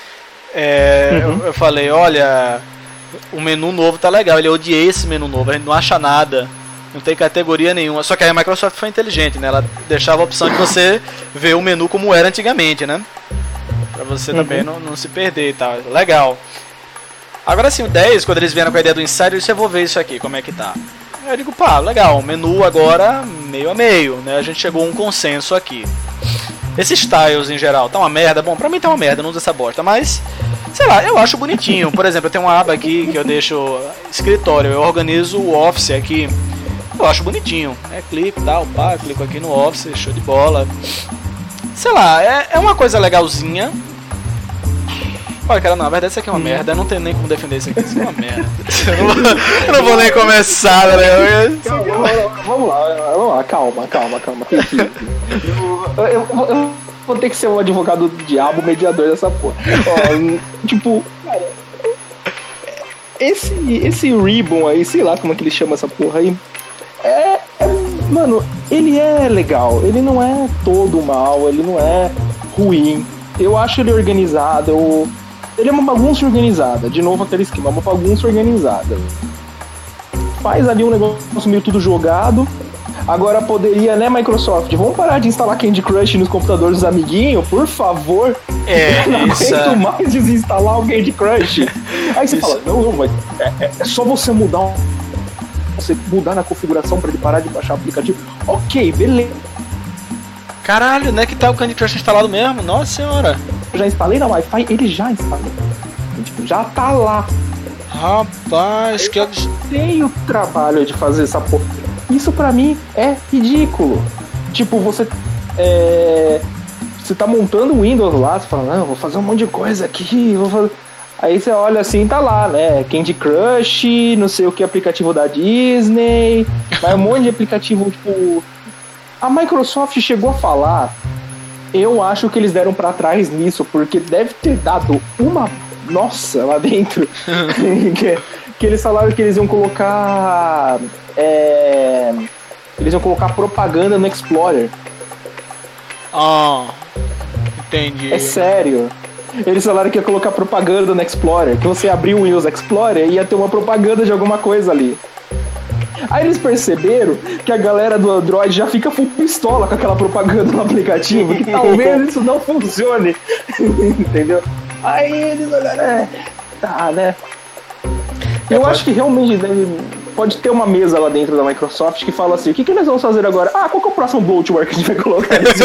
é, uhum. eu, eu falei, olha, o menu novo tá legal, ele odiei esse menu novo, a gente não acha nada, não tem categoria nenhuma. Só que aí a Microsoft foi inteligente, né? Ela deixava a opção de você ver o menu como era antigamente, né? Pra você uhum. também não, não se perder e tal. Legal. Agora sim, o dez, quando eles vieram com a ideia do Insider, eu disse, eu vou ver isso aqui, como é que tá. Eu digo, pá, legal, o menu agora meio a meio, né? A gente chegou a um consenso aqui. Esses tiles em geral, tá uma merda? Bom, pra mim tá uma merda, não uso essa bosta, mas, sei lá, eu acho bonitinho. Por exemplo, eu tenho uma aba aqui que eu deixo escritório, eu organizo o Office aqui, eu acho bonitinho. É, clico e tal, pá, clico aqui no Office, show de bola. Sei lá, é, é uma coisa legalzinha. Olha, cara, não, na verdade isso aqui é uma merda, eu não tenho nem como defender isso aqui, isso aqui é uma merda. Eu não, eu não vou nem começar, né? Calma, vamos lá, vamos lá, calma, calma, calma. Eu, eu, eu, eu vou ter que ser um advogado do diabo, mediador dessa porra. Ó, tipo, cara, esse, esse ribbon aí, sei lá como é que ele chama essa porra aí, é, é, mano, ele é legal, ele não é todo mal, ele não é ruim. Eu acho ele organizado, eu... ele é uma bagunça organizada, de novo aquele esquema, uma bagunça organizada. Faz ali um negócio meio tudo jogado. Agora poderia, né, Microsoft, vamos parar de instalar Candy Crush nos computadores dos amiguinhos, por favor. É, eu não isso aguento é... mais desinstalar o Candy Crush. Aí você isso. fala, não, não, mas é, é só você mudar um... você mudar na configuração para ele parar de baixar o aplicativo. Ok, beleza. Caralho, né, que tá o Candy Crush instalado mesmo? Nossa senhora. Eu já instalei na Wi-Fi, ele já instalou. Tipo, já tá lá. Rapaz, eu que... Eu tenho trabalho de fazer essa porra. Isso pra mim é ridículo. Tipo, você... É... Você tá montando o Windows lá, você fala, não, vou fazer um monte de coisa aqui, vou fazer... Aí você olha assim, tá lá, né? Candy Crush, não sei o que, aplicativo da Disney, mas um monte de aplicativo, tipo... A Microsoft chegou a falar, eu acho que eles deram pra trás nisso, porque deve ter dado uma nossa lá dentro. que, que eles falaram que eles iam colocar. É, eles iam colocar propaganda no Explorer. Ah, entendi. É sério. Eles falaram que ia colocar propaganda no Explorer, que você abriu o Windows Explorer e ia ter uma propaganda de alguma coisa ali. Aí eles perceberam que a galera do Android já fica full pistola com aquela propaganda no aplicativo, que talvez isso não funcione. Entendeu? Aí eles olharam, é, tá, né? Eu acho que realmente deve, pode ter uma mesa lá dentro da Microsoft que fala assim, o que, que eles vão fazer agora? Ah, qual que é o próximo bloatware que a gente vai colocar nesse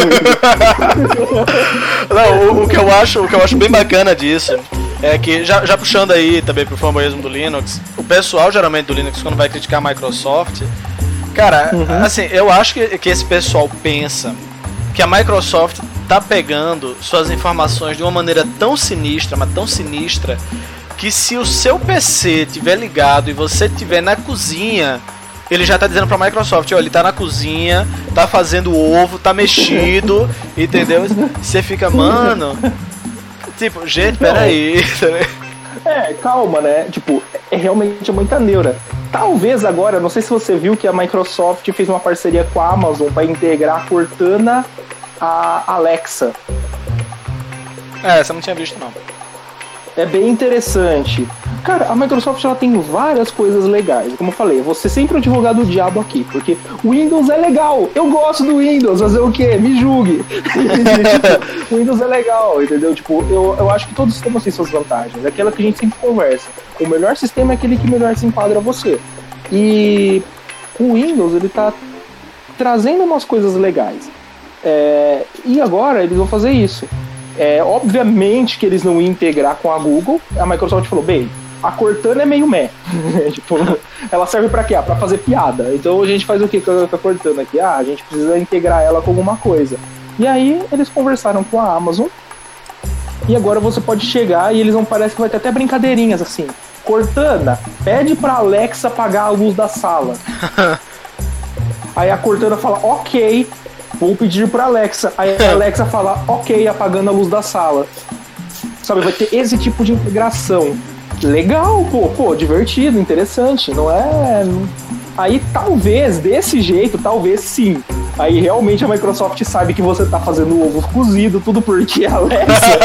Não, o, o, que eu acho, o que eu acho bem bacana disso é que, já, já puxando aí também pro fanboyismo do Linux, o pessoal geralmente do Linux, quando vai criticar a Microsoft, cara, uhum. assim, eu acho que, que esse pessoal pensa que a Microsoft tá pegando suas informações de uma maneira tão sinistra, mas tão sinistra, que se o seu P C tiver ligado e você tiver na cozinha, ele já tá dizendo pra Microsoft, ó, ele tá na cozinha, tá fazendo ovo, tá mexido, entendeu? Você fica, mano, tipo, gente, peraí. É, calma, né? Tipo, é realmente muita neura. Talvez agora, não sei se você viu que a Microsoft fez uma parceria com a Amazon para integrar a Cortana à Alexa. É, essa eu não tinha visto, não. É bem interessante. Cara, a Microsoft ela tem várias coisas legais. Como eu falei, você sempre é o advogado do diabo aqui, porque o Windows é legal. Eu gosto do Windows, fazer o quê? Me julgue. Tipo, o Windows é legal, entendeu? Tipo, eu, eu acho que todos sistemas têm suas vantagens. É aquela que a gente sempre conversa. O melhor sistema é aquele que melhor se enquadra a você. E o Windows, ele tá trazendo umas coisas legais. É, e agora eles vão fazer isso. É, obviamente que eles não iam integrar com a Google. A Microsoft falou, bem, a Cortana é meio meh. Tipo, ela serve pra quê? Ah, pra fazer piada. Então a gente faz o quê com a Cortana aqui? Ah, a gente precisa integrar ela com alguma coisa. E aí eles conversaram com a Amazon. E agora você pode chegar e eles vão, parece que vai ter até brincadeirinhas assim. Cortana, pede pra Alexa apagar a luz da sala. Aí a Cortana fala, ok, vou pedir pra Alexa. Aí a Alexa fala, ok, apagando a luz da sala. Sabe, vai ter esse tipo de integração. Legal, pô, pô, divertido, interessante, não é... Aí talvez, desse jeito, talvez sim. Aí realmente a Microsoft sabe que você tá fazendo ovo cozido, tudo porque a Alexa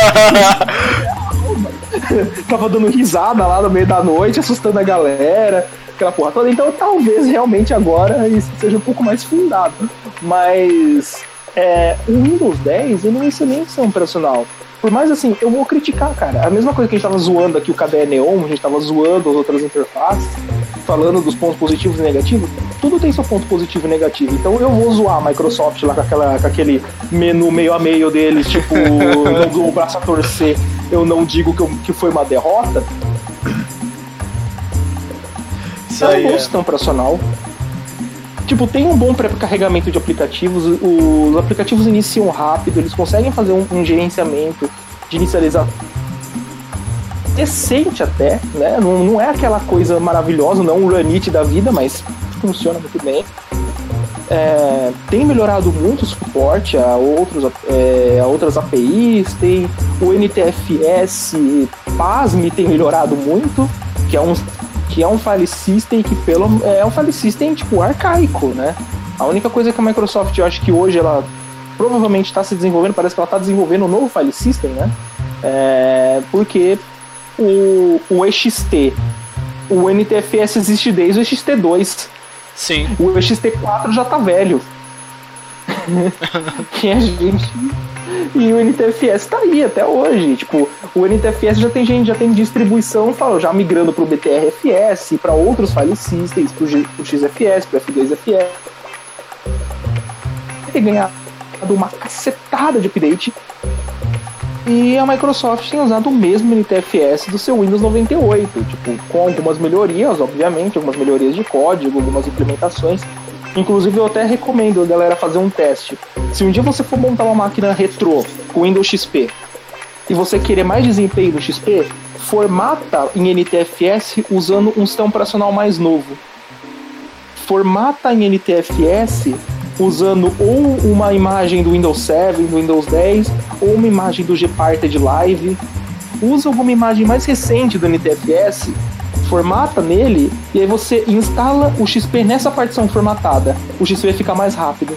tava dando risada lá no meio da noite, assustando a galera, aquela porra toda. Então talvez realmente agora isso seja um pouco mais fundado. Mas é, o Windows dez ele não é excelente sistema operacional. Por mais assim, eu vou criticar, cara. A mesma coisa que a gente tava zoando aqui o K D E Neon, a gente tava zoando as outras interfaces, falando dos pontos positivos e negativos, tudo tem seu ponto positivo e negativo. Então eu vou zoar a Microsoft lá com, aquela, com aquele menu meio a meio deles, tipo, não dou o braço a torcer, eu não digo que, eu, que foi uma derrota. Isso é um bom sistema operacional. Tipo, tem um bom pré-carregamento de aplicativos, os aplicativos iniciam rápido, eles conseguem fazer um, um gerenciamento de inicialização decente até, né? Não, não é aquela coisa maravilhosa, não é um Runit da vida, mas funciona muito bem. É, tem melhorado muito o suporte a, outros, é, a outras A P Is, tem o N T F S, pasme, tem melhorado muito, que é um que é um file system que pelo é um file system tipo arcaico, né? A única coisa que a Microsoft, eu acho que hoje ela provavelmente está se desenvolvendo, parece que ela está desenvolvendo um novo file system, né? É, porque o, o E X T, o N T F S existe desde o E X T dois. Sim. O E X T quatro já tá velho. E a gente... E o N T F S tá aí até hoje. Tipo, o N T F S já tem gente, já tem distribuição, fala, já migrando pro B T R F S, para outros file systems, pro, G, pro X F S, pro F dois F S. Tem ganhado uma cacetada de update. E a Microsoft tem usado o mesmo N T F S do seu Windows noventa e oito, tipo, com algumas melhorias, obviamente, algumas melhorias de código, algumas implementações. Inclusive eu até recomendo a galera fazer um teste. Se um dia você for montar uma máquina retrô com Windows X P e você querer mais desempenho do X P, formata em N T F S usando um sistema operacional mais novo. Formata em N T F S usando ou uma imagem do Windows sete, do Windows dez, ou uma imagem do Gparted Live. Usa alguma imagem mais recente do N T F S, formata nele, e aí você instala o X P nessa partição formatada. O X P fica mais rápido.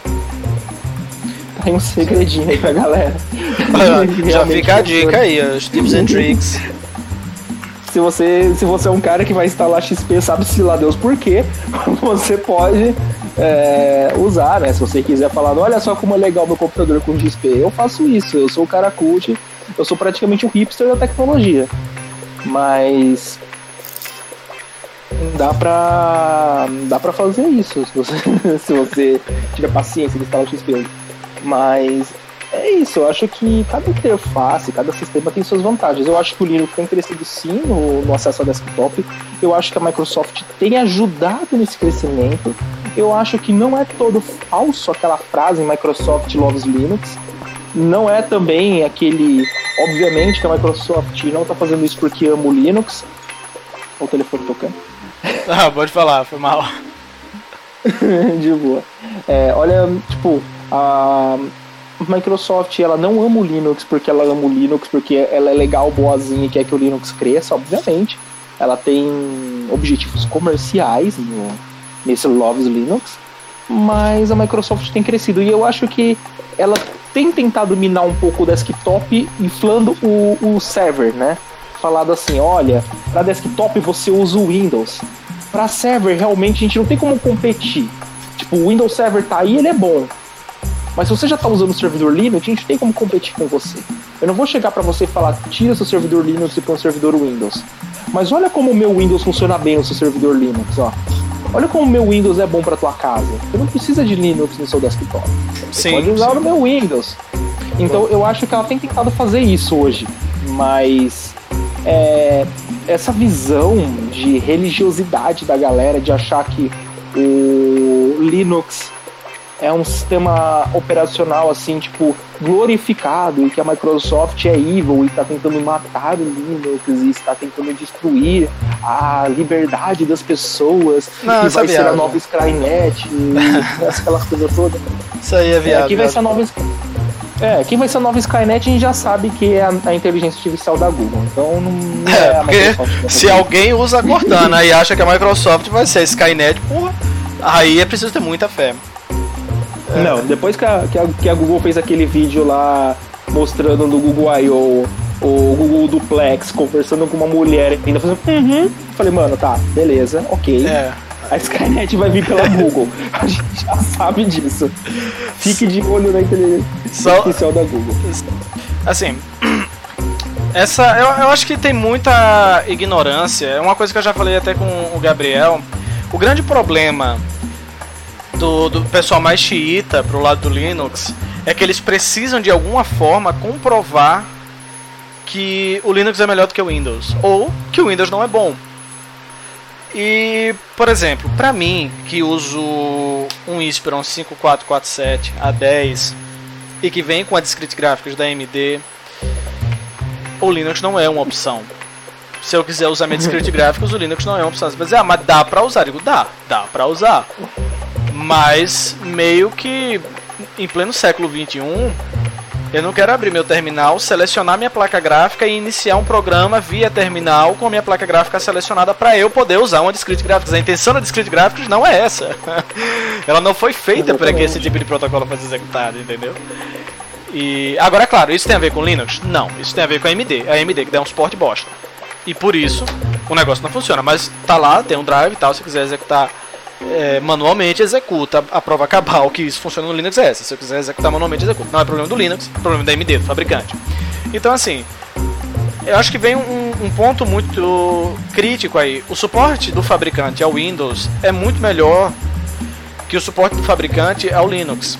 Tá aí um segredinho aí pra galera. Já fica a dica aí, os tips and tricks. Se você, se você é um cara que vai instalar X P, sabe-se lá Deus por quê, você pode é, usar, né? Se você quiser falar, olha só como é legal meu computador com X P. Eu faço isso, eu sou o cara cult, eu sou praticamente o hipster da tecnologia. Mas dá pra, dá pra fazer isso se você, se você tiver paciência de instalar o X P. Mas é isso, eu acho que cada interface, cada sistema tem suas vantagens. Eu acho que o Linux tem crescido sim no, no acesso ao desktop. Eu acho que a Microsoft tem ajudado nesse crescimento. Eu acho que não é todo falso aquela frase Microsoft loves Linux. Não é também aquele Obviamente que a Microsoft não está fazendo isso porque ama o Linux. Olha o telefone tocando. Ah, pode falar, foi mal. De boa. É, olha, tipo, a Microsoft, ela não ama o Linux porque ela ama o Linux, porque ela é legal, boazinha e quer que o Linux cresça, obviamente. Ela tem objetivos comerciais no, nesse Loves Linux, mas a Microsoft tem crescido. E eu acho que ela tem tentado minar um pouco o desktop, inflando o, o server, né? Falado assim, olha, para desktop você usa o Windows. Para server, realmente, a gente não tem como competir. Tipo, o Windows Server tá aí, ele é bom. Mas se você já tá usando o servidor Linux, a gente tem como competir com você. Eu não vou chegar para você e falar, tira seu servidor Linux e põe um servidor Windows. Mas olha como o meu Windows funciona bem no seu servidor Linux, ó. Olha como o meu Windows é bom para tua casa. Você não precisa de Linux no seu desktop. Você sim, pode usar sim. o meu Windows. Então eu acho que ela tem tentado fazer isso hoje. Mas é, essa visão de religiosidade da galera, de achar que o Linux é um sistema operacional assim, tipo, glorificado, e que a Microsoft é evil e está tentando matar o Linux e está tentando destruir a liberdade das pessoas, não, que vai é ser viável. a nova Skynet e aquelas coisas todas. Isso aí é viável. É, quem vai ser a nova É, quem vai ser a nova Skynet a gente já sabe que é a, a inteligência artificial da Google. Então não, não é, É, a Microsoft. porque se alguém usa a Cortana e acha que a Microsoft vai ser a Skynet, porra, aí é preciso ter muita fé. É. Não, depois que a, que, a, que a Google fez aquele vídeo lá mostrando no Google I O o Google Duplex conversando com uma mulher ainda fazendo uhum, falei, mano, tá, beleza, ok. É. A Skynet vai vir pela Google. A gente já sabe disso. Fique de olho na inteligência Só... artificial da Google. Assim, essa, eu, eu acho que tem muita ignorância. É uma coisa que eu já falei até com o Gabriel. O grande problema do, do pessoal mais xiita pro lado do Linux é que eles precisam de alguma forma comprovar que o Linux é melhor do que o Windows, ou que o Windows não é bom. E, por exemplo, pra mim, que uso um Inspiron cinco quatro quatro sete A dez e que vem com a discrete gráficos da A M D, o Linux não é uma opção. Se eu quiser usar minha discrete gráficos, o Linux não é uma opção. Você vai dizer, ah, mas dá pra usar. Eu digo, dá, dá pra usar. Mas, meio que, em pleno século vinte e um, eu não quero abrir meu terminal, selecionar minha placa gráfica e iniciar um programa via terminal com a minha placa gráfica selecionada para eu poder usar uma discrete gráficos. A intenção da discrete gráficos não é essa. Ela não foi feita para que esse tipo de protocolo fosse executado, entendeu? E agora, é claro, isso tem a ver com Linux? Não, isso tem a ver com a A M D. A A M D que dá um suporte bosta. E por isso o negócio não funciona. Mas tá lá, tem um drive e tal, se quiser executar É, manualmente, executa. A prova cabal que isso funciona no Linux é essa. Se eu quiser executar manualmente, executa. Não é problema do Linux, é problema da A M D, do fabricante. Então, assim, eu acho que vem um, um ponto muito crítico aí. O suporte do fabricante ao Windows é muito melhor que o suporte do fabricante ao Linux.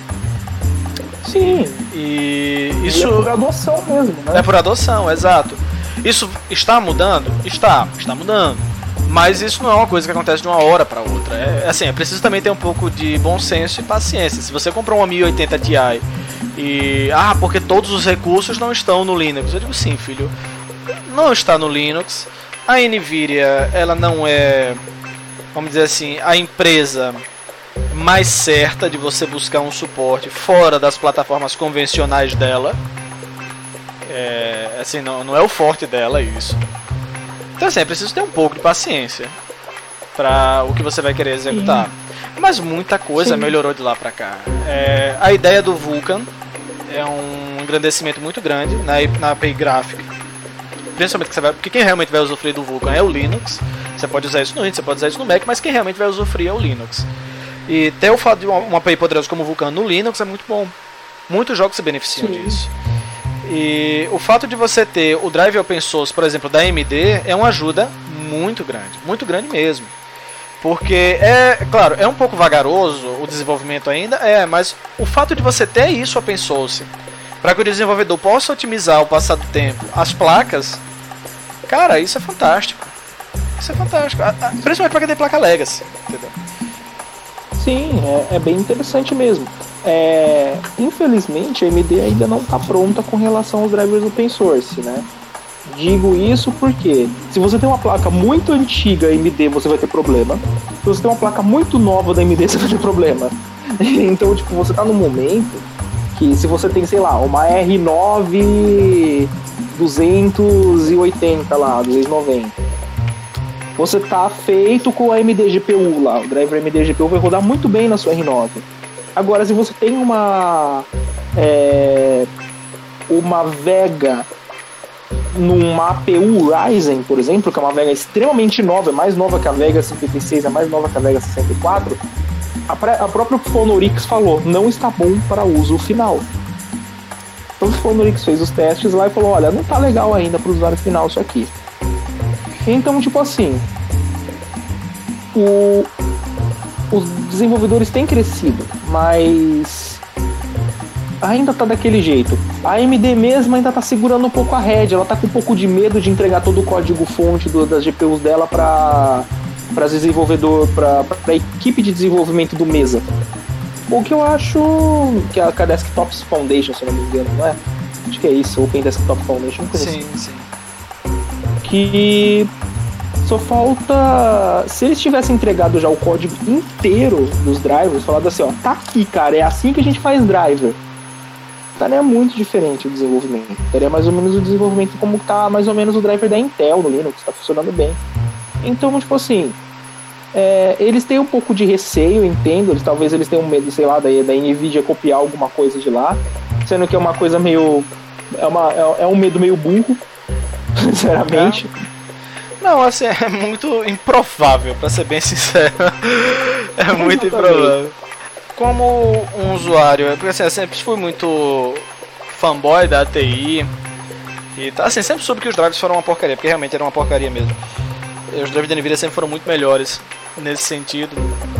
Sim. E E isso é por adoção mesmo, né? é por adoção, exato. Isso está mudando? Está, está mudando. Mas isso não é uma coisa que acontece de uma hora para outra. É, assim, é preciso também ter um pouco de bom senso e paciência. Se você comprou uma mil e oitenta Ti e... Ah, porque todos os recursos não estão no Linux. Eu digo, sim, filho. Não está no Linux. A Nvidia, ela não é, vamos dizer assim, a empresa mais certa de você buscar um suporte fora das plataformas convencionais dela. É, assim, não, não é o forte dela isso. Então, assim, é preciso ter um pouco de paciência para o que você vai querer executar. Sim. Mas muita coisa Sim. melhorou de lá para cá. É, a ideia do Vulkan é um engrandecimento muito grande na, na A P I gráfica. Principalmente que você vai, porque quem realmente vai usufruir do Vulkan é o Linux. Você pode usar isso no Windows, você pode usar isso no Mac, mas quem realmente vai usufruir é o Linux. E ter o fato de uma, uma A P I poderosa como o Vulkan no Linux é muito bom. Muitos jogos se beneficiam Sim. disso. E o fato de você ter o drive open source, por exemplo, da A M D, é uma ajuda muito grande, muito grande mesmo. Porque é, claro, é um pouco vagaroso o desenvolvimento ainda, é, mas o fato de você ter isso open source, para que o desenvolvedor possa otimizar ao passar do tempo as placas, cara, isso é fantástico. Isso é fantástico, principalmente para quem tem placa Legacy, entendeu? Sim, é, é bem interessante mesmo. é, infelizmente a A M D ainda não está pronta com relação aos drivers open source, né? Digo isso porque se você tem uma placa muito antiga A M D, você vai ter problema. Se você tem uma placa muito nova da A M D, você vai ter problema. Então, tipo, você tá num momento que se você tem, sei lá, uma R nove duzentos e oitenta lá, duzentos e noventa, você tá feito com a A M D G P U lá, o driver A M D G P U vai rodar muito bem na sua R nove. Agora, se você tem uma é, uma Vega numa A P U Ryzen, por exemplo, que é uma Vega extremamente nova, é mais nova que a Vega cinquenta e seis, é mais nova que a Vega sessenta e quatro, a, a própria Phonorix falou, não está bom para uso final. Então o Phonorix fez os testes lá e falou, olha, não tá legal ainda para o usuário final isso aqui. Então, tipo assim, o, os desenvolvedores têm crescido, mas ainda tá daquele jeito. A A M D mesmo ainda tá segurando um pouco a rédea, ela tá com um pouco de medo de entregar todo o código-fonte das G P Us dela para para desenvolvedor, para a equipe de desenvolvimento do Mesa. O que eu acho que a, a Desktops Foundation, se eu não me engano, não é? Acho que é isso, Open Desktop Foundation, não conheço. Sim, sim. Que só falta, se eles tivessem entregado já o código inteiro dos drivers, falado assim, ó, tá aqui, cara, é assim que a gente faz driver. Estaria muito diferente o desenvolvimento. Estaria mais ou menos o desenvolvimento como tá mais ou menos o driver da Intel no Linux, tá funcionando bem. Então, tipo assim, é, eles têm um pouco de receio, entendo, eles, talvez eles tenham medo, sei lá, da, da Nvidia copiar alguma coisa de lá, sendo que é uma coisa meio, é, uma, é, é um medo meio burro, sinceramente. Não, assim, é muito improvável, pra ser bem sincero. É muito improvável. Como um usuário, porque assim, eu sempre fui muito fanboy da T I e assim, sempre soube que os drivers foram uma porcaria, porque realmente era uma porcaria mesmo. Os drivers da Nvidia sempre foram muito melhores nesse sentido.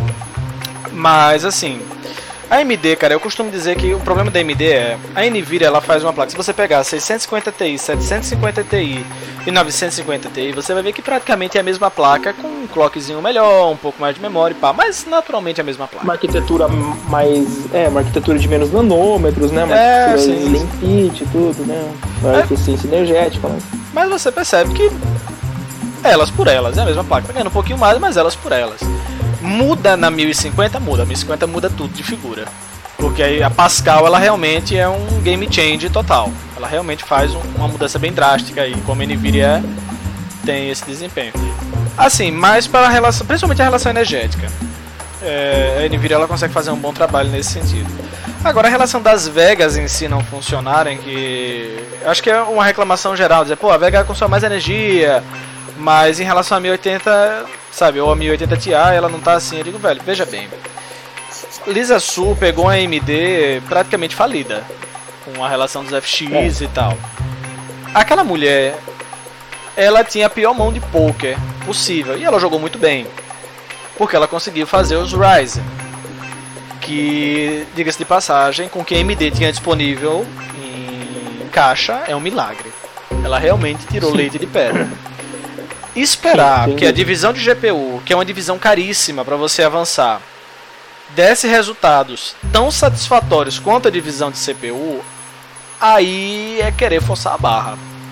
Mas assim, a A M D, cara, eu costumo dizer que o problema da A M D é a Nvidia, ela faz uma placa. Se você pegar seiscentos e cinquenta Ti, setecentos e cinquenta Ti e novecentos e cinquenta Ti, você vai ver que praticamente é a mesma placa, com um clockzinho melhor, um pouco mais de memória e pá, mas naturalmente é a mesma placa. Uma arquitetura mais, é, uma arquitetura de menos nanômetros, né? Uma é, arquitetura sim, slim fit e tudo, né? Uma é. eficiência energética, mas... mas você percebe que elas por elas, é a mesma placa, tá ganhando um pouquinho mais, mas elas por elas. Muda na mil e cinquenta? Muda, a mil e cinquenta muda tudo de figura. Porque aí a Pascal, ela realmente é um game change total. Ela realmente faz um, uma mudança bem drástica aí, como a Nvidia tem esse desempenho. Assim, mais para a relação, principalmente a relação energética. É, a Nvidia ela consegue fazer um bom trabalho nesse sentido. Agora, a relação das Vegas em si não funcionarem, que acho que é uma reclamação geral, dizer, pô, a Vega consome mais energia, mas em relação a mil e oitenta, sabe, ou a mil e oitenta Ti, ela não tá assim. Eu digo, velho, veja bem, Lisa Su pegou uma A M D praticamente falida, com a relação dos F X é. e tal. Aquela mulher, ela tinha a pior mão de poker possível, e ela jogou muito bem, porque ela conseguiu fazer os Ryzen, que, diga-se de passagem, com o que a A M D tinha disponível em caixa, é um milagre. Ela realmente tirou Sim. leite de pedra. Esperar Sim, que a divisão de G P U, que é uma divisão caríssima para você avançar, desse resultados tão satisfatórios quanto a divisão de C P U, aí é querer forçar a barra.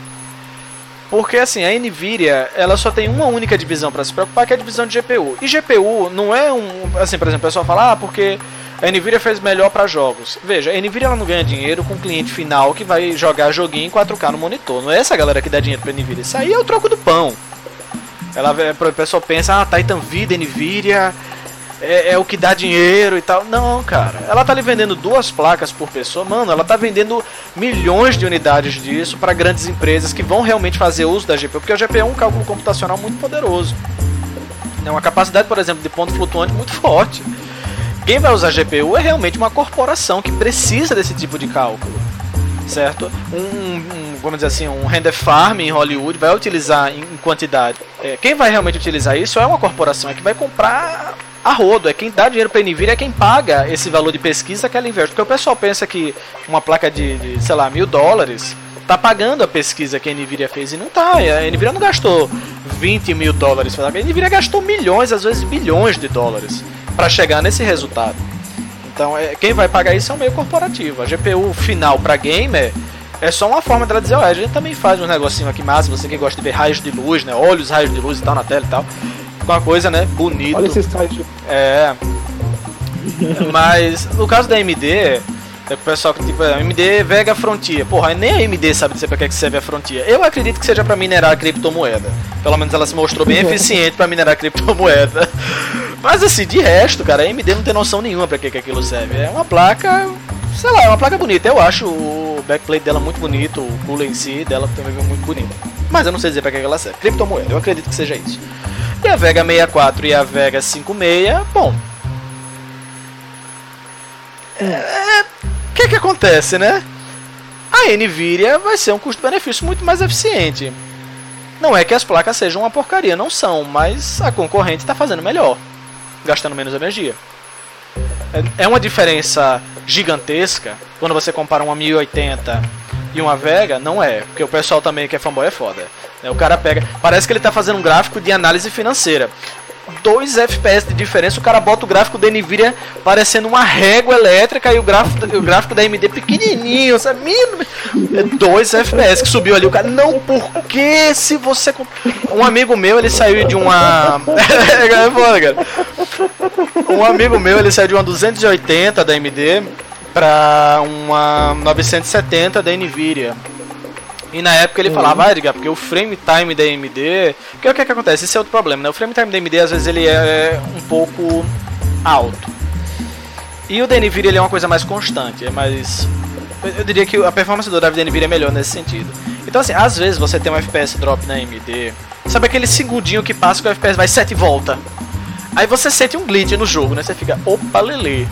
Porque assim, a Nvidia, ela só tem uma única divisão para se preocupar, que é a divisão de G P U. E G P U não é um... Assim, por exemplo, o pessoal fala, ah, porque a Nvidia fez melhor para jogos. Veja, a Nvidia ela não ganha dinheiro com o cliente final que vai jogar joguinho em quatro K no monitor. Não é essa galera que dá dinheiro pra Nvidia. Isso aí é o troco do pão. Ela, o pessoal pensa, ah, Titan Vida, Nvidia... É, é o que dá dinheiro e tal. Não, cara. Ela tá lhe vendendo duas placas por pessoa. Mano, ela tá vendendo milhões de unidades disso para grandes empresas que vão realmente fazer uso da G P U. Porque a G P U é um cálculo computacional muito poderoso. É uma capacidade, por exemplo, de ponto flutuante muito forte. Quem vai usar G P U é realmente uma corporação que precisa desse tipo de cálculo. Certo? Um, um vamos dizer assim, um render farm em Hollywood vai utilizar em quantidade. É, quem vai realmente utilizar isso é uma corporação, é que vai comprar a rodo, é quem dá dinheiro para a Nvidia, é quem paga esse valor de pesquisa que ela investe. Porque o pessoal pensa que uma placa de, de sei lá, mil dólares tá pagando a pesquisa que a Nvidia fez, e não tá. A Nvidia não gastou vinte mil dólares, a Nvidia gastou milhões, às vezes bilhões de dólares para chegar nesse resultado. Então é, quem vai pagar isso é o meio corporativo. A G P U final para gamer é só uma forma dela dizer, ó, a gente também faz um negocinho aqui massa, você que gosta de ver raios de luz, né, olha os raios de luz e tal na tela e tal, uma coisa, né, bonito. Olha esse site. É. Mas no caso da A M D, é o pessoal que tipo, A M D Vega Frontier, porra, nem a A M D sabe dizer pra que serve a Frontier. Eu acredito que seja pra minerar a criptomoeda. Pelo menos ela se mostrou bem eficiente pra minerar a criptomoeda. Mas assim, de resto, cara, a A M D não tem noção nenhuma pra que, que aquilo serve. É uma placa, sei lá, é uma placa bonita. Eu acho o backplate dela muito bonito, o cooler em si dela também é muito bonito. Mas eu não sei dizer pra que, que ela serve. Criptomoeda, eu acredito que seja isso. E a Vega sessenta e quatro e a Vega cinquenta e seis, bom. É, o que que acontece, né? A Nvidia vai ser um custo-benefício muito mais eficiente. Não é que as placas sejam uma porcaria, não são, mas a concorrente está fazendo melhor, gastando menos energia. É uma diferença gigantesca quando você compara uma mil e oitenta e uma Vega, não é, porque o pessoal também que é fanboy é foda. O cara pega, parece que ele está fazendo um gráfico de análise financeira. dois F P S de diferença, o cara bota o gráfico da Nvidia parecendo uma régua elétrica e o gráfico, o gráfico da A M D pequenininho, sabe? dois F P S que subiu ali, o cara, não, porque se você... Um amigo meu, ele saiu de uma... é foda, cara. Um amigo meu, ele saiu de uma duzentos e oitenta da A M D pra uma novecentos e setenta da Nvidia. E na época ele falava, ah, Edgar, porque o frame time da A M D... Porque o que é que acontece? Esse é outro problema, né? O frame time da A M D, às vezes, ele é um pouco alto. E o da Nvidia, ele é uma coisa mais constante, é mais... Eu diria que a performance do drive da Nvidia é melhor nesse sentido. Então, assim, às vezes você tem um F P S drop na A M D, sabe aquele segundinho que passa que o F P S vai sete e volta? Aí você sente um glitch no jogo, né? Você fica, opa, lelê.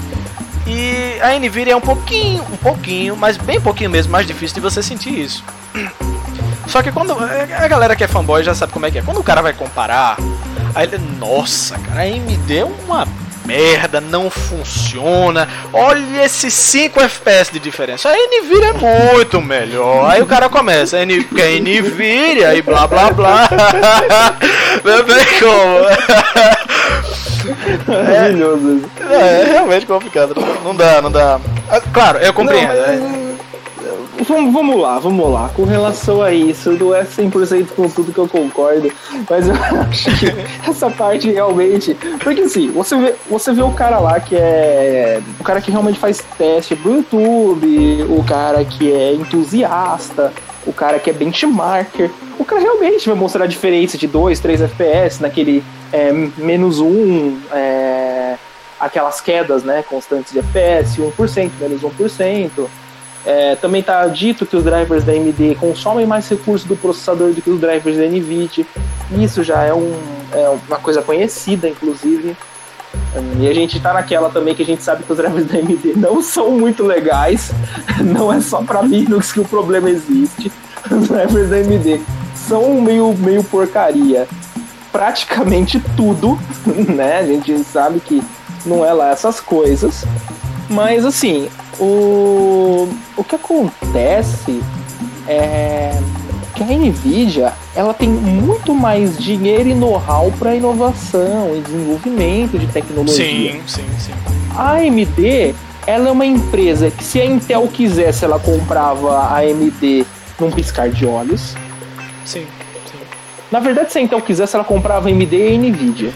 E a Nvidia é um pouquinho, um pouquinho, mas bem pouquinho mesmo, mais difícil de você sentir isso. Só que quando a galera que é fanboy já sabe como é que é. Quando o cara vai comparar, aí ele, nossa, cara, a A M D é uma merda, não funciona. Olha esses cinco F P S de diferença. A Nvidia é muito melhor. Aí o cara começa, a Nvidia e blá blá blá. Não tem como. Maravilhoso. É, é realmente complicado. Não dá, não dá. Claro, eu compreendo. Não, mas, vamos, vamos lá, vamos lá. Com relação a isso, não é cem por cento com tudo que eu concordo, mas eu acho que essa parte realmente... Porque assim, você vê, você vê o cara lá que é... O cara que realmente faz teste pro YouTube, o cara que é entusiasta, o cara que é benchmarker, o cara realmente vai mostrar a diferença de dois, três F P S naquele é, menos um, é, aquelas quedas, né, constantes de F P S, um por cento, menos um por cento. É, também está dito que os drivers da A M D consomem mais recursos do processador do que os drivers da Nvidia. Isso já é, um, é uma coisa conhecida, inclusive. E a gente tá naquela também que a gente sabe que os drivers da A M D não são muito legais. Não é só para Linux que o problema existe. Os drivers da A M D são meio, meio porcaria. Praticamente tudo, né? A gente sabe que não é lá essas coisas. Mas assim, o, o que acontece é que a Nvidia, ela tem muito mais dinheiro e know-how para inovação e desenvolvimento de tecnologia. Sim, sim, sim. A A M D, ela é uma empresa que, se a Intel quisesse, ela comprava a AMD num piscar de olhos. Sim, sim. Na verdade, se a Intel quisesse, ela comprava a A M D e a Nvidia.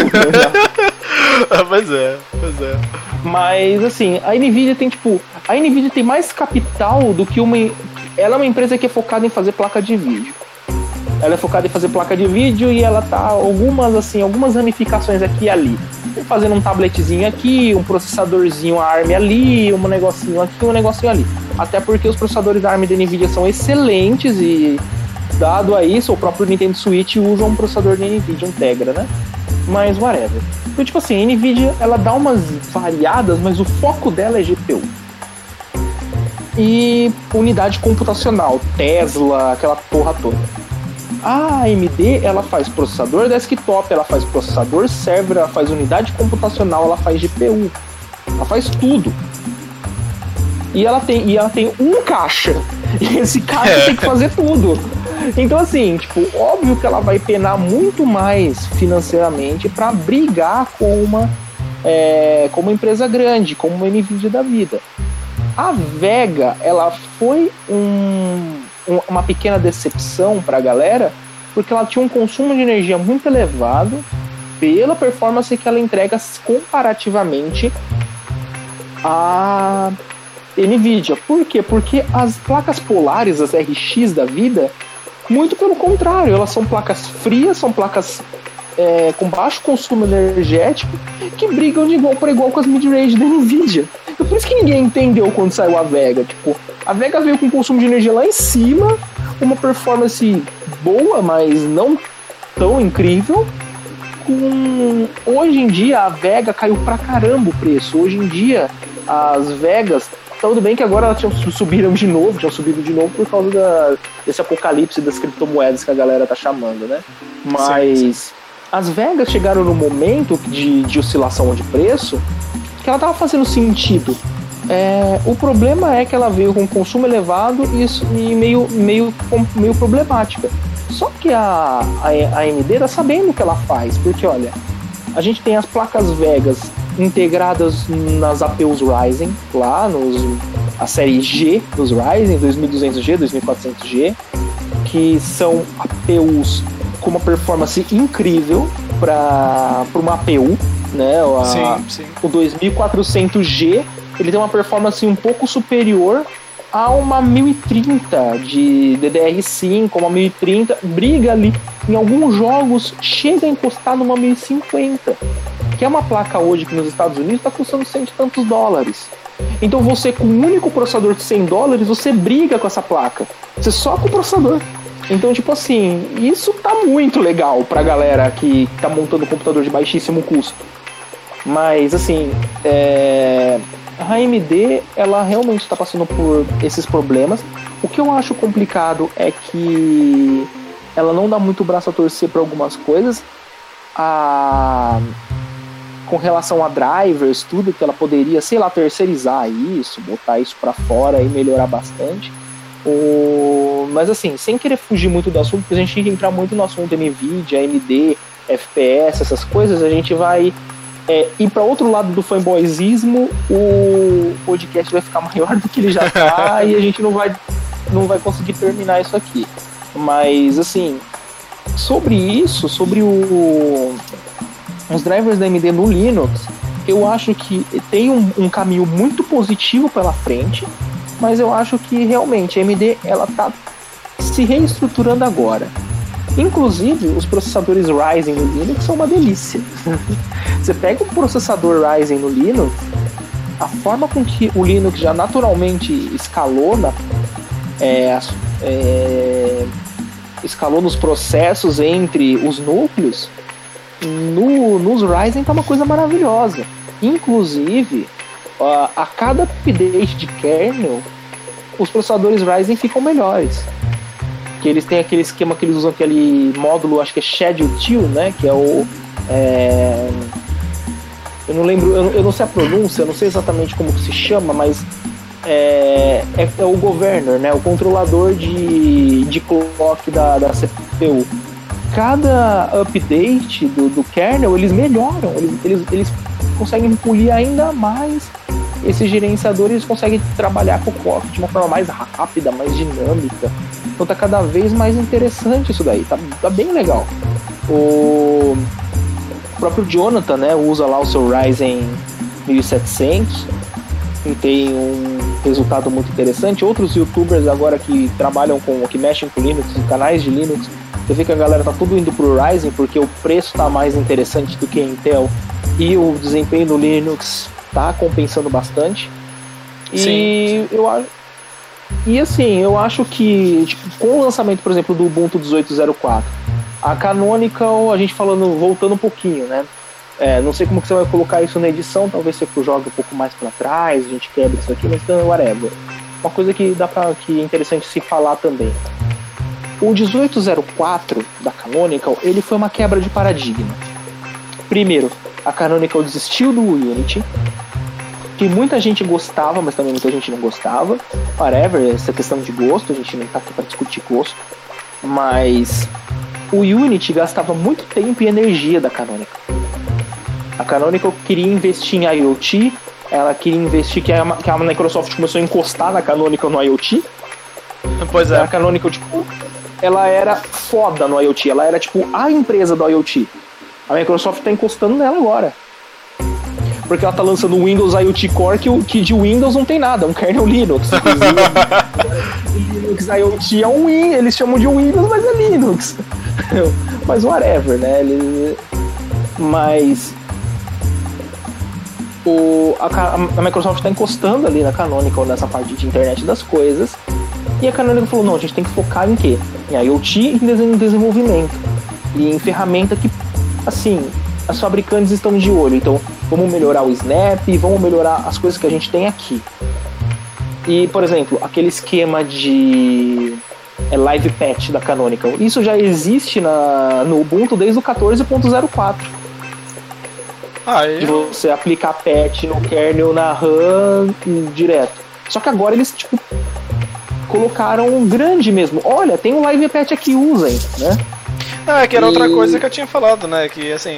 Pois é, pois é. Mas, assim, a Nvidia tem, tipo... A Nvidia tem mais capital do que uma... Ela é uma empresa que é focada em fazer placa de vídeo. Ela é focada em fazer placa de vídeo e ela tá algumas, assim, algumas ramificações aqui e ali. Fazendo um tabletzinho aqui, um processadorzinho A R M ali, um negocinho aqui, um negocinho ali. Até porque os processadores da A R M da Nvidia são excelentes e, dado a isso, o próprio Nintendo Switch usa um processador de Nvidia, um Tegra, né? Mas, whatever. Então, tipo assim, a Nvidia, ela dá umas variadas, mas o foco dela é G P U. E unidade computacional, Tesla, aquela porra toda. A A M D, ela faz processador desktop, ela faz processador server, ela faz unidade computacional, ela faz G P U. Ela faz tudo. E ela tem, e ela tem um caixa. E esse caixa é. tem que fazer tudo. Então, assim, tipo, óbvio que ela vai penar muito mais financeiramente para brigar com uma é, como uma empresa grande, como uma Nvidia da vida. A Vega, ela foi um, um, uma pequena decepção para a galera, porque ela tinha um consumo de energia muito elevado pela performance que ela entrega comparativamente à Nvidia. Por quê? Porque as placas polares, as R X da vida, muito pelo contrário, elas são placas frias, são placas é, com baixo consumo energético, que brigam de igual para igual com as mid-range da Nvidia. Então, por isso que ninguém entendeu quando saiu a Vega. Tipo, a Vega veio com consumo de energia lá em cima, uma performance boa, mas não tão incrível. Com... Hoje em dia a Vega caiu pra caramba o preço. Hoje em dia as Vegas, tudo bem que agora elas tinham, subiram de novo, tinham subido de novo por causa da, desse apocalipse das criptomoedas que a galera tá chamando, né? Mas sim, sim. As Vegas chegaram no momento de, de oscilação de preço que ela tava fazendo sentido. É, o problema é que ela veio com consumo elevado e, isso, e meio, meio, meio problemática. Só que a, a, a A M D tá sabendo o que ela faz, porque olha, a gente tem as placas Vegas integradas nas A P Us Ryzen, lá nos, a série G dos Ryzen, dois mil e duzentos G, dois mil e quatrocentos G, que são A P Us com uma performance incrível para uma A P U, né? A, sim, sim. O dois mil e quatrocentos G ele tem uma performance um pouco superior a uma mil e trinta de D D R cinco, uma mil e trinta, briga ali, em alguns jogos chega a encostar numa mil e cinquenta, que é uma placa hoje que nos Estados Unidos está custando cento e tantos dólares. Então você, com um único processador de cem dólares, você briga com essa placa, você só com o processador. Então, tipo assim, isso tá muito legal pra galera que tá montando um computador de baixíssimo custo. Mas, assim, é... a A M D, ela realmente está passando por esses problemas. O que eu acho complicado é que ela não dá muito braço a torcer para algumas coisas. A... Com relação a drivers, tudo, que ela poderia, sei lá, terceirizar isso, botar isso para fora e melhorar bastante. O... Mas assim, sem querer fugir muito do assunto, porque a gente tem que entrar muito no assunto Nvidia, A M D, F P S, essas coisas, a gente vai... É, e para outro lado do fanboyzismo, o podcast vai ficar maior do que ele já tá e a gente não vai, não vai conseguir terminar isso aqui. Mas, assim, sobre isso, sobre o, os drivers da A M D no Linux, eu acho que tem um, um caminho muito positivo pela frente, mas eu acho que realmente a A M D ela tá se reestruturando agora. Inclusive, os processadores Ryzen no Linux são uma delícia. Você pega um processador Ryzen no Linux, a forma com que o Linux já naturalmente escalou, na, é, é, escalou nos processos entre os núcleos, no, nos Ryzen tá uma coisa maravilhosa. Inclusive, a, a cada update de kernel, os processadores Ryzen ficam melhores. Que eles têm aquele esquema que eles usam, aquele módulo, acho que é Schedule Two, né? Que é o... É, eu não lembro, eu não, eu não sei a pronúncia, eu não sei exatamente como que se chama, mas é, é, é o governor, né? O controlador de, de clock da, da C P U. Cada update do, do kernel, eles melhoram, eles, eles, eles conseguem polir ainda mais esses gerenciadores, eles conseguem trabalhar com o clock de uma forma mais rápida, mais dinâmica. Então tá cada vez mais interessante isso daí, tá, tá bem legal. O próprio Jonathan, né, usa lá o seu Ryzen mil e setecentos e tem um resultado muito interessante. Outros youtubers agora que trabalham com, que mexem com Linux, canais de Linux, você vê que a galera tá tudo indo pro Ryzen porque o preço tá mais interessante do que a Intel e o desempenho do Linux tá compensando bastante. E sim, eu acho E assim, eu acho que tipo, com o lançamento, por exemplo, do Ubuntu dezoito zero quatro, a Canonical, a gente falando, voltando um pouquinho, né? É, não sei como que você vai colocar isso na edição, talvez você jogue um pouco mais pra trás, a gente quebra isso aqui, mas whatever. Uma coisa que dá pra, que é interessante se falar também. O dezoito zero quatro da Canonical, ele foi uma quebra de paradigma. Primeiro, a Canonical desistiu do Unity, que muita gente gostava, mas também muita gente não gostava. Whatever, essa questão de gosto, a gente não tá aqui pra discutir gosto. Mas o Unity gastava muito tempo e energia da Canonical. A Canonical queria investir em IoT, ela queria investir, que a, que a Microsoft começou a encostar na Canonical no IoT. Pois é. A Canonical, tipo, ela era foda no IoT, ela era tipo a empresa do IoT. A Microsoft tá encostando nela agora. Porque ela tá lançando o Windows IoT Core, que, que de Windows não tem nada, é um kernel Linux. Linux IoT é um Win, eles chamam de Windows, mas é Linux. Mas whatever, né? Eles... Mas o, a, a Microsoft tá encostando ali na Canonical nessa parte de internet das coisas. E a Canonical falou, não, a gente tem que focar em quê? Em IoT e em desenvolvimento. E em ferramenta que, assim, as fabricantes estão de olho. Então, vamos melhorar o Snap, vamos melhorar as coisas que a gente tem aqui. E, por exemplo, aquele esquema de é, live patch da Canonical. Isso já existe na, no Ubuntu desde o quatorze ponto zero quatro. Ah, eu... De você aplicar patch no kernel, na RAM, direto. Só que agora eles, tipo, colocaram um grande mesmo. Olha, tem um live patch aqui, usem, né? Não, é que era e... outra coisa que eu tinha falado, né? Que, assim,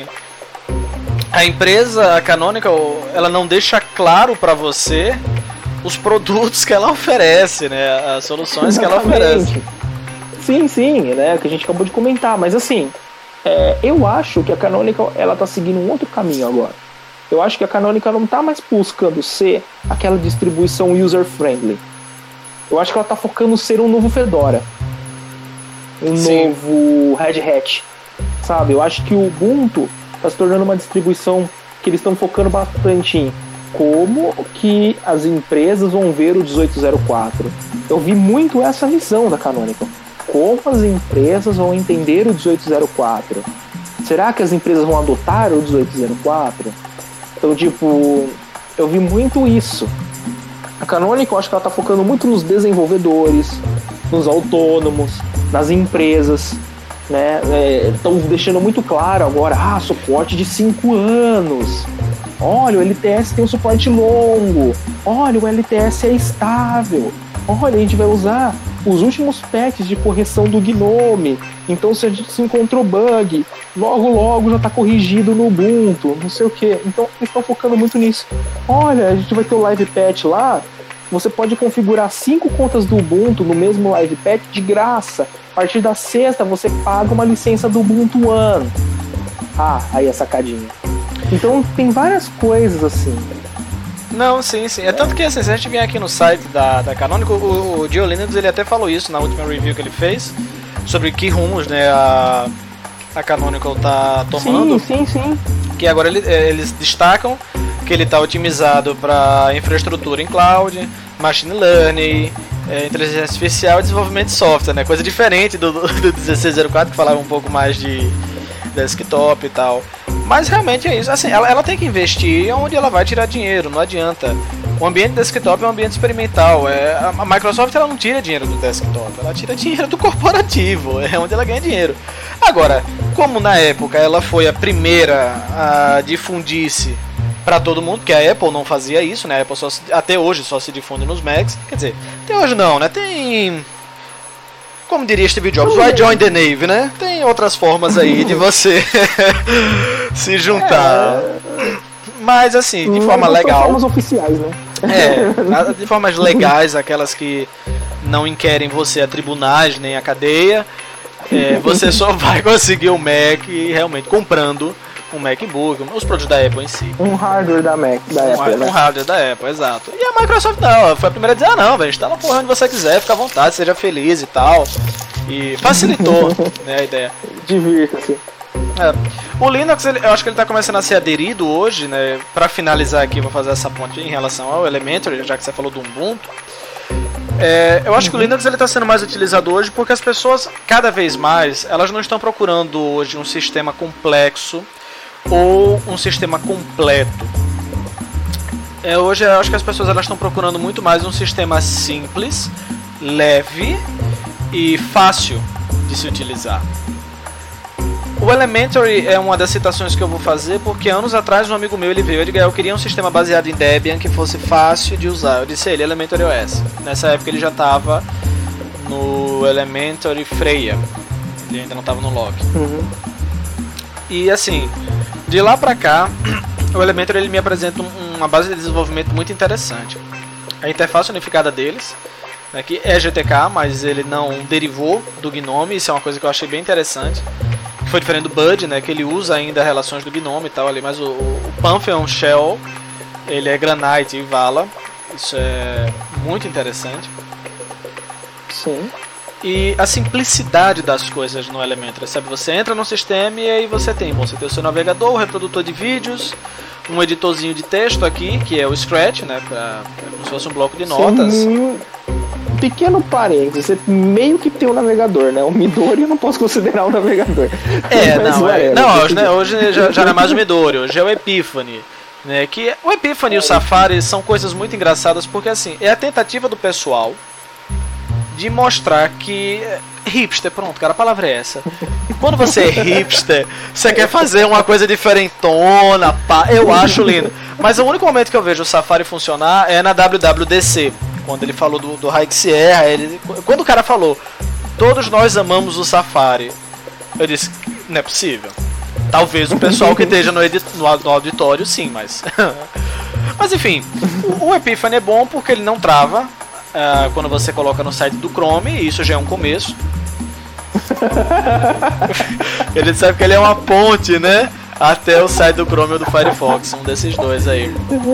a empresa, a Canonical, ela não deixa claro pra você os produtos que ela oferece, né? As soluções que ela oferece. Sim, sim, né? Que a gente acabou de comentar. Mas, assim, é, eu acho que a Canonical, ela tá seguindo um outro caminho agora. Eu acho que a Canonical não tá mais buscando ser aquela distribuição user-friendly. Eu acho que ela tá focando ser um novo Fedora. Um Sim. novo Red Hat. Sabe? Eu acho que o Ubuntu tá se tornando uma distribuição que eles estão focando bastante em como que as empresas vão ver o dezoito zero quatro. Eu vi muito essa visão da Canonical. Como as empresas vão entender o dezoito zero quatro? Será que as empresas vão adotar o dezoito zero quatro? Então, tipo, eu vi muito isso. A Canonical, eu acho que ela tá focando muito nos desenvolvedores, nos autônomos, nas empresas, né? Estão é, deixando muito claro agora, ah, suporte de cinco anos. Olha, o L T S tem um suporte longo. Olha, o L T S é estável. Olha, a gente vai usar os últimos patches de correção do Gnome. Então, se a gente se encontrou bug, logo, logo já está corrigido no Ubuntu, não sei o que. Então, eles estão focando muito nisso. Olha, a gente vai ter o live patch lá. Você pode configurar cinco contas do Ubuntu no mesmo live patch de graça. A partir da sexta, você paga uma licença do Ubuntu One. Ah, aí a sacadinha. Então, tem várias coisas assim. Não, sim, sim. É tanto que, assim, se a gente vier aqui no site da, da Canonical, o, o Joe Linux, ele até falou isso na última review que ele fez, sobre que rumos, né, a, a Canonical tá tomando. Sim, sim, sim. Que agora ele, eles destacam que ele tá otimizado para infraestrutura em cloud, machine learning, é, inteligência artificial e desenvolvimento de software, né? Coisa diferente do, do, do dezesseis zero quatro, que falava um pouco mais de desktop e tal. Mas realmente é isso, assim, ela, ela tem que investir onde ela vai tirar dinheiro, não adianta. O ambiente desktop é um ambiente experimental, é, a Microsoft ela não tira dinheiro do desktop, ela tira dinheiro do corporativo, é onde ela ganha dinheiro. Agora, como na época ela foi a primeira a difundir-se para todo mundo, que a Apple não fazia isso, né? A Apple só se, até hoje só se difunde nos Macs, quer dizer, até hoje não, né? Tem... Como diria Steve Jobs, why join the Navy, né? Tem outras formas aí de você se juntar. É... Mas assim, de forma legal. Formas oficiais, né? É, de formas legais, aquelas que não inquerem você a tribunais nem a cadeia. É, você só vai conseguir o Mac realmente comprando um MacBook, os produtos da Apple em si. Um hardware da Mac, da um, Apple, um né? hardware da Apple, exato. E a Microsoft não, foi a primeira a dizer, ah não, velho, instala a porra onde você quiser, fica à vontade, seja feliz e tal. E facilitou, né, a ideia. Divirta-se. É. O Linux, ele, eu acho que ele está começando a ser aderido hoje, né? Para finalizar aqui, vou fazer essa ponte em relação ao Elementary, já que você falou do Ubuntu. É, eu acho que o Linux está sendo mais utilizado hoje porque as pessoas, cada vez mais, elas não estão procurando hoje um sistema complexo ou um sistema completo. É, hoje eu acho que as pessoas elas estão procurando muito mais um sistema simples, leve e fácil de se utilizar. O Elementary é uma das citações que eu vou fazer porque anos atrás um amigo meu ele veio e disse, eu queria um sistema baseado em Debian que fosse fácil de usar. Eu disse a ele, Elementary O S. Nessa época ele já estava no Elementary Freya, ele ainda não estava no Loki. Uhum. E assim, de lá pra cá, o Elementor ele me apresenta um, uma base de desenvolvimento muito interessante. A interface unificada deles, né, que é G T K, mas ele não derivou do Gnome, isso é uma coisa que eu achei bem interessante. Que foi diferente do Bud, né, que ele usa ainda relações do Gnome e tal ali, mas o, o Pantheon Shell, ele é Granite e Vala, isso é muito interessante. Sim. E a simplicidade das coisas no Elementor, sabe? Você entra no sistema e aí você tem, bom, você tem o seu navegador, o reprodutor de vídeos, um editorzinho de texto aqui, que é o Scratch, né, pra, como se fosse um bloco de notas. Sim. Pequeno parênteses, você meio que tem um navegador, né? O Midori eu não posso considerar um navegador. É, não, é, não hoje, né, hoje já, já não é mais o Midori, hoje é o Epiphany. Né, que o Epiphany e o Safari são coisas muito engraçadas porque assim, é a tentativa do pessoal de mostrar que hipster, pronto, cara, a palavra é essa. Quando você é hipster, você quer fazer uma coisa diferentona, pá, eu acho lindo. Mas o único momento que eu vejo o Safari funcionar é na W W D C, quando ele falou do, do High Sierra, ele, quando o cara falou, todos nós amamos o Safari, eu disse, não é possível. Talvez o pessoal que esteja no, edit, no, no auditório, sim, mas... mas enfim, o, o Epiphany é bom porque ele não trava uh, quando você coloca no site do Chrome, e isso já é um começo. Ele sabe que ele é uma ponte, né? Até o site do Chrome ou do Firefox, um desses dois aí.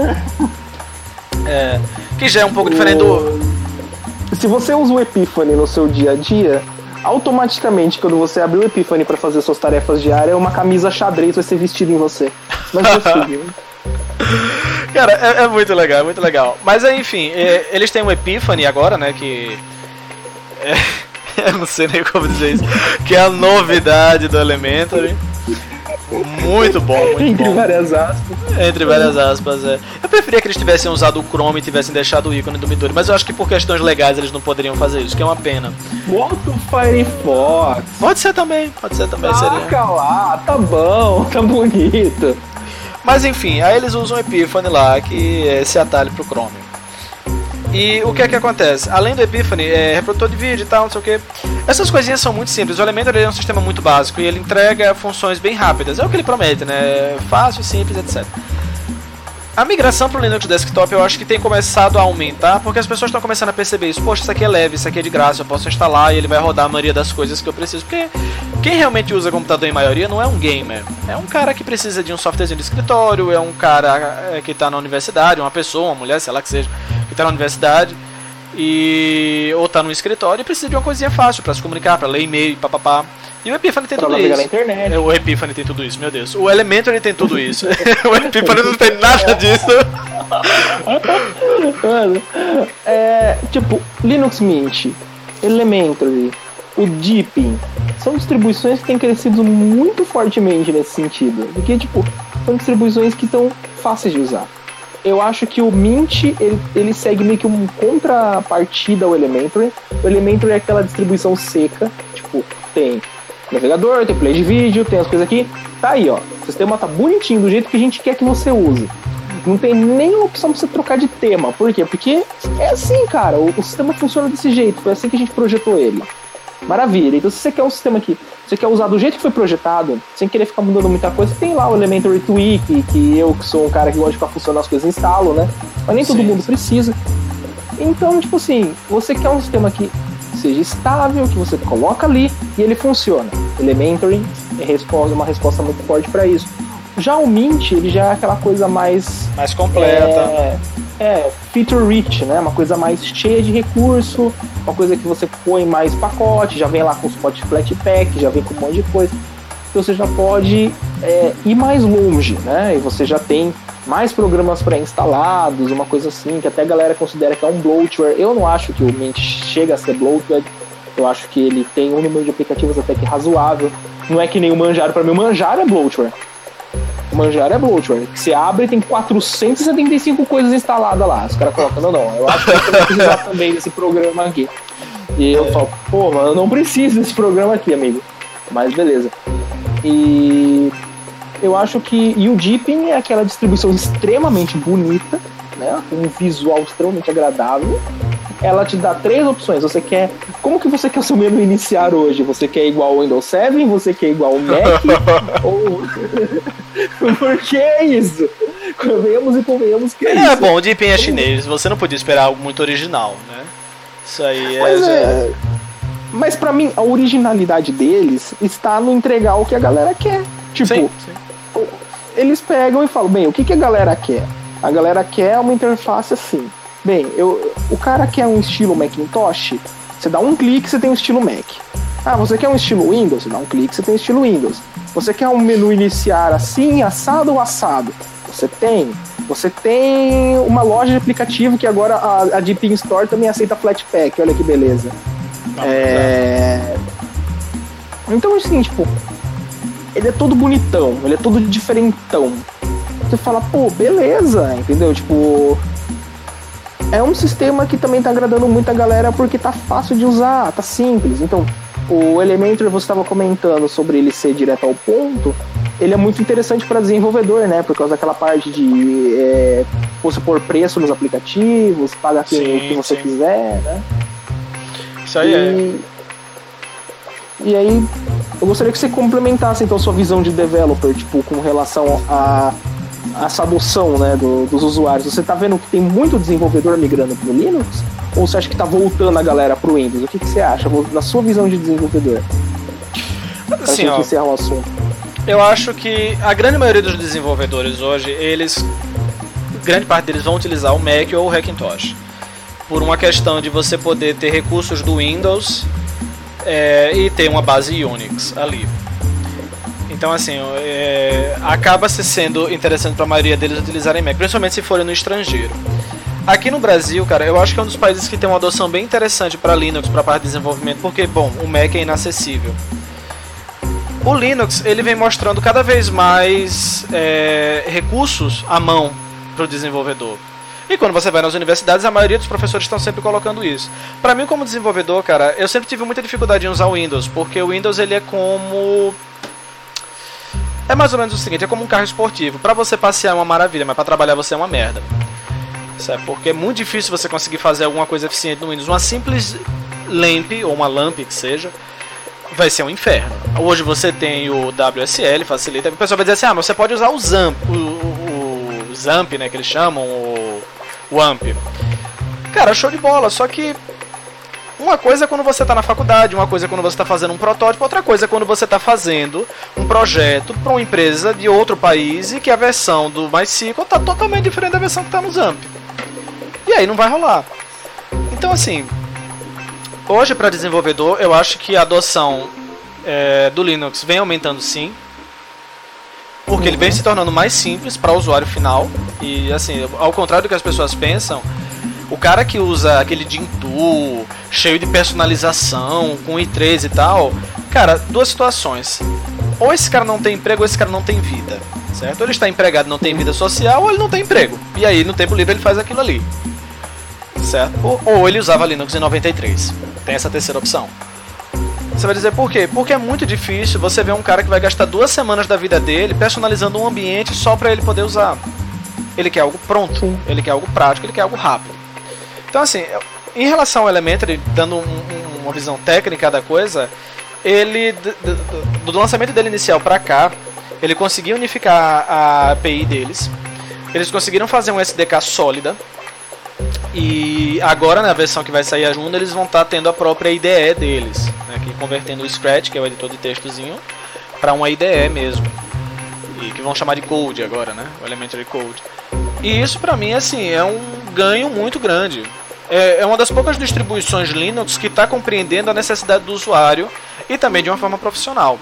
É, que já é um pouco diferente do... Se você usa o Epiphany no seu dia a dia... automaticamente, quando você abrir o Epiphany para fazer suas tarefas diárias, uma camisa xadrez vai ser vestida em você. Mas é possível. Cara, é, é muito legal, é muito legal. Mas enfim, é, eles têm um Epiphany agora, né, que... É, eu não sei nem como dizer isso. Que é a novidade do Elementary. Muito bom, muito Entre bom. várias aspas. Entre várias aspas, é. Eu preferia que eles tivessem usado o Chrome e tivessem deixado o ícone do Midori, mas eu acho que por questões legais eles não poderiam fazer isso, que é uma pena. Bota o Firefox. Pode ser também, pode ser também. Taca Seria. lá, tá bom, tá bonito. Mas enfim, aí eles usam o Epiphany lá, que é esse atalho pro Chrome. E o que é que acontece? Além do Epiphany, é reprodutor de vídeo e tal, não sei o que. Essas coisinhas são muito simples. O Elementor é um sistema muito básico e ele entrega funções bem rápidas. É o que ele promete, né? Fácil, simples, etcétera. A migração para o Linux Desktop eu acho que tem começado a aumentar, porque as pessoas estão começando a perceber isso. Poxa, isso aqui é leve, isso aqui é de graça, eu posso instalar e ele vai rodar a maioria das coisas que eu preciso. Porque quem realmente usa computador em maioria não é um gamer. É um cara que precisa de um softwarezinho de escritório, é um cara que está na universidade, uma pessoa, uma mulher, sei lá que seja, que está na universidade e ou está no escritório e precisa de uma coisinha fácil para se comunicar, para ler e-mail, papapá. E o Epiphany tem pra tudo navegar isso. na internet. O Epiphany tem tudo isso, meu Deus. O Elementor tem tudo isso. O Epiphany não tem nada disso. Mano, é, tipo, Linux Mint, Elementary, o Deepin, são distribuições que têm crescido muito fortemente nesse sentido. Porque, tipo, são distribuições que estão fáceis de usar. Eu acho que o Mint, ele, ele segue meio que uma contrapartida ao Elementary. O Elementary é aquela distribuição seca, tipo, tem navegador, tem play de vídeo, tem as coisas aqui. Tá aí, ó. O sistema tá bonitinho, do jeito que a gente quer que você use. Não tem nenhuma opção pra você trocar de tema. Por quê? Porque é assim, cara. O, o sistema funciona desse jeito. Foi assim que a gente projetou ele. Maravilha. Então, se você quer um sistema que você quer usar do jeito que foi projetado, sem querer ficar mudando muita coisa, tem lá o Elementary Tweak, que eu, que sou um cara que gosta de ficar funcionando as coisas, instalo, né? Mas nem Sim. todo mundo precisa. Então, tipo assim, você quer um sistema que seja estável, que você coloca ali e ele funciona. Elementary é resposta, uma resposta muito forte para isso. Já o Mint, ele já é aquela coisa mais... mais completa. É, é, feature rich, né? Uma coisa mais cheia de recurso, uma coisa que você põe mais pacote, já vem lá com suporte Flatpak, já vem com um monte de coisa. Então você já pode é, ir mais longe, né? E você já tem mais programas pré-instalados, uma coisa assim, que até a galera considera que é um bloatware. Eu não acho que o Mint chega a ser bloatware. Eu acho que ele tem um número de aplicativos até que razoável. Não é que nem o Manjaro. Para mim, o Manjaro é bloatware. O Manjaro é bloatware. Que você abre e tem quatrocentas e setenta e cinco coisas instaladas lá. Os caras colocam, não, não. Eu acho que eu vou precisar também desse programa aqui. E eu falo, pô, mano, eu não preciso desse programa aqui, amigo. Mas beleza. E... eu acho que e o Deepin é aquela distribuição extremamente bonita, né? Com um visual extremamente agradável. ela te dá três opções. Você quer... Como que você quer o seu menu iniciar hoje? Você quer igual ao Windows sete? Você quer igual ao Mac? Ou... Por que é isso? Convenhamos e convenhamos que é, é isso. É bom, o Deepin é chinês, você não podia esperar algo muito original, né? Isso aí é... Mas, é... Mas pra mim, a originalidade deles está no entregar o que a galera quer. Tipo, sim, sim. Eles pegam e falam, bem, o que, que a galera quer? A galera quer uma interface assim. Bem, eu, o cara quer um estilo Macintosh, você dá um clique, você tem um estilo Mac. Ah, você quer um estilo Windows? Você dá um clique, você tem um estilo Windows. Você quer um menu iniciar assim, assado ou assado? Você tem. Você tem uma loja de aplicativo que agora a, a Deepin Store também aceita Flatpak, olha que beleza. Não, é... Então, assim, tipo, ele é todo bonitão, ele é todo diferentão. Você fala, pô, beleza, entendeu? Tipo... É um sistema que também tá agradando muita galera porque tá fácil de usar, tá simples. Então, o Elementor, você estava comentando sobre ele ser direto ao ponto, ele é muito interessante para desenvolvedor, né? Por causa daquela parte de é, você pôr preço nos aplicativos, pagar sim, o que você sim. quiser, né? Isso aí e, é. E aí, eu gostaria que você complementasse então sua visão de developer, tipo, com relação a essa adoção, né, do, dos usuários. Você tá vendo que tem muito desenvolvedor migrando pro Linux? Ou você acha que tá voltando a galera pro Windows? O que, que você acha, na sua visão de desenvolvedor? Assim, ó, encerrar o assunto. Eu acho que a grande maioria dos desenvolvedores hoje, eles, grande parte deles vão utilizar o Mac ou o Hackintosh, por uma questão de você poder ter recursos do Windows é, e ter uma base Unix ali. Então, assim, é, acaba se sendo interessante para a maioria deles utilizarem Mac, principalmente se forem no estrangeiro. Aqui no Brasil, cara, eu acho que é um dos países que tem uma adoção bem interessante para Linux, para a parte de desenvolvimento, porque, bom, o Mac é inacessível. O Linux, ele vem mostrando cada vez mais é, recursos à mão para o desenvolvedor. E quando você vai nas universidades, a maioria dos professores estão sempre colocando isso. Para mim, como desenvolvedor, cara, eu sempre tive muita dificuldade em usar o Windows, porque o Windows, ele é como... É mais ou menos o seguinte, é como um carro esportivo. Pra você passear é uma maravilha, mas pra trabalhar você é uma merda. Certo? Porque é muito difícil você conseguir fazer alguma coisa eficiente no Windows. Uma simples lamp, ou uma lamp que seja, vai ser um inferno. Hoje você tem o W S L, facilita. O pessoal vai dizer assim, ah, mas você pode usar o Zamp, o, o, o Zamp, né, que eles chamam, o, o A M P. Cara, show de bola, só que... Uma coisa é quando você está na faculdade, uma coisa é quando você está fazendo um protótipo, outra coisa é quando você está fazendo um projeto para uma empresa de outro país e que a versão do MySQL está totalmente diferente da versão que está no Zamp. E aí não vai rolar. Então, assim, hoje para desenvolvedor eu acho que a adoção é, do Linux vem aumentando sim, porque uhum. ele vem se tornando mais simples para o usuário final. E assim, ao contrário do que as pessoas pensam, o cara que usa aquele Gentoo cheio de personalização, com i três e tal, cara, duas situações. Ou esse cara não tem emprego, ou esse cara não tem vida, certo? Ou ele está empregado e não tem vida social, ou ele não tem emprego. E aí, no tempo livre, ele faz aquilo ali, certo? Ou, ou ele usava Linux em noventa e três. Tem essa terceira opção. Você vai dizer por quê? Porque é muito difícil você ver um cara que vai gastar duas semanas da vida dele personalizando um ambiente só para ele poder usar. Ele quer algo pronto, ele quer algo prático, ele quer algo rápido. Então, assim, em relação ao Elementary, dando um, um, uma visão técnica da coisa, ele, do, do lançamento dele inicial para cá, ele conseguiu unificar a A P I deles, eles conseguiram fazer um S D K sólida, e agora, na versão que vai sair a Juno, eles vão estar tendo a própria I D E deles, né, que convertendo o Scratch, que é o editor de textozinho, para uma I D E mesmo, e que vão chamar de Code agora, né, o Elementary Code. E isso pra mim, assim, é um ganho muito grande. É uma das poucas distribuições Linux que está compreendendo a necessidade do usuário e também de uma forma profissional.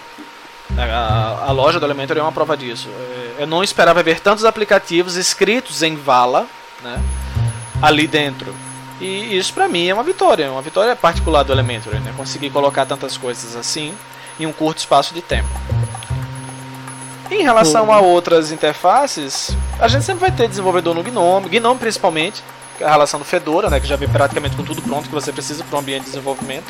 A, a loja do Elementary é uma prova disso. Eu não esperava ver tantos aplicativos escritos em Vala, né, ali dentro. E isso pra mim é uma vitória, uma vitória particular do Elementary, né, conseguir colocar tantas coisas assim em um curto espaço de tempo. Em relação a outras interfaces, a gente sempre vai ter desenvolvedor no Gnome, Gnome principalmente, a relação do Fedora, né, que já vem praticamente com tudo pronto que você precisa para um ambiente de desenvolvimento.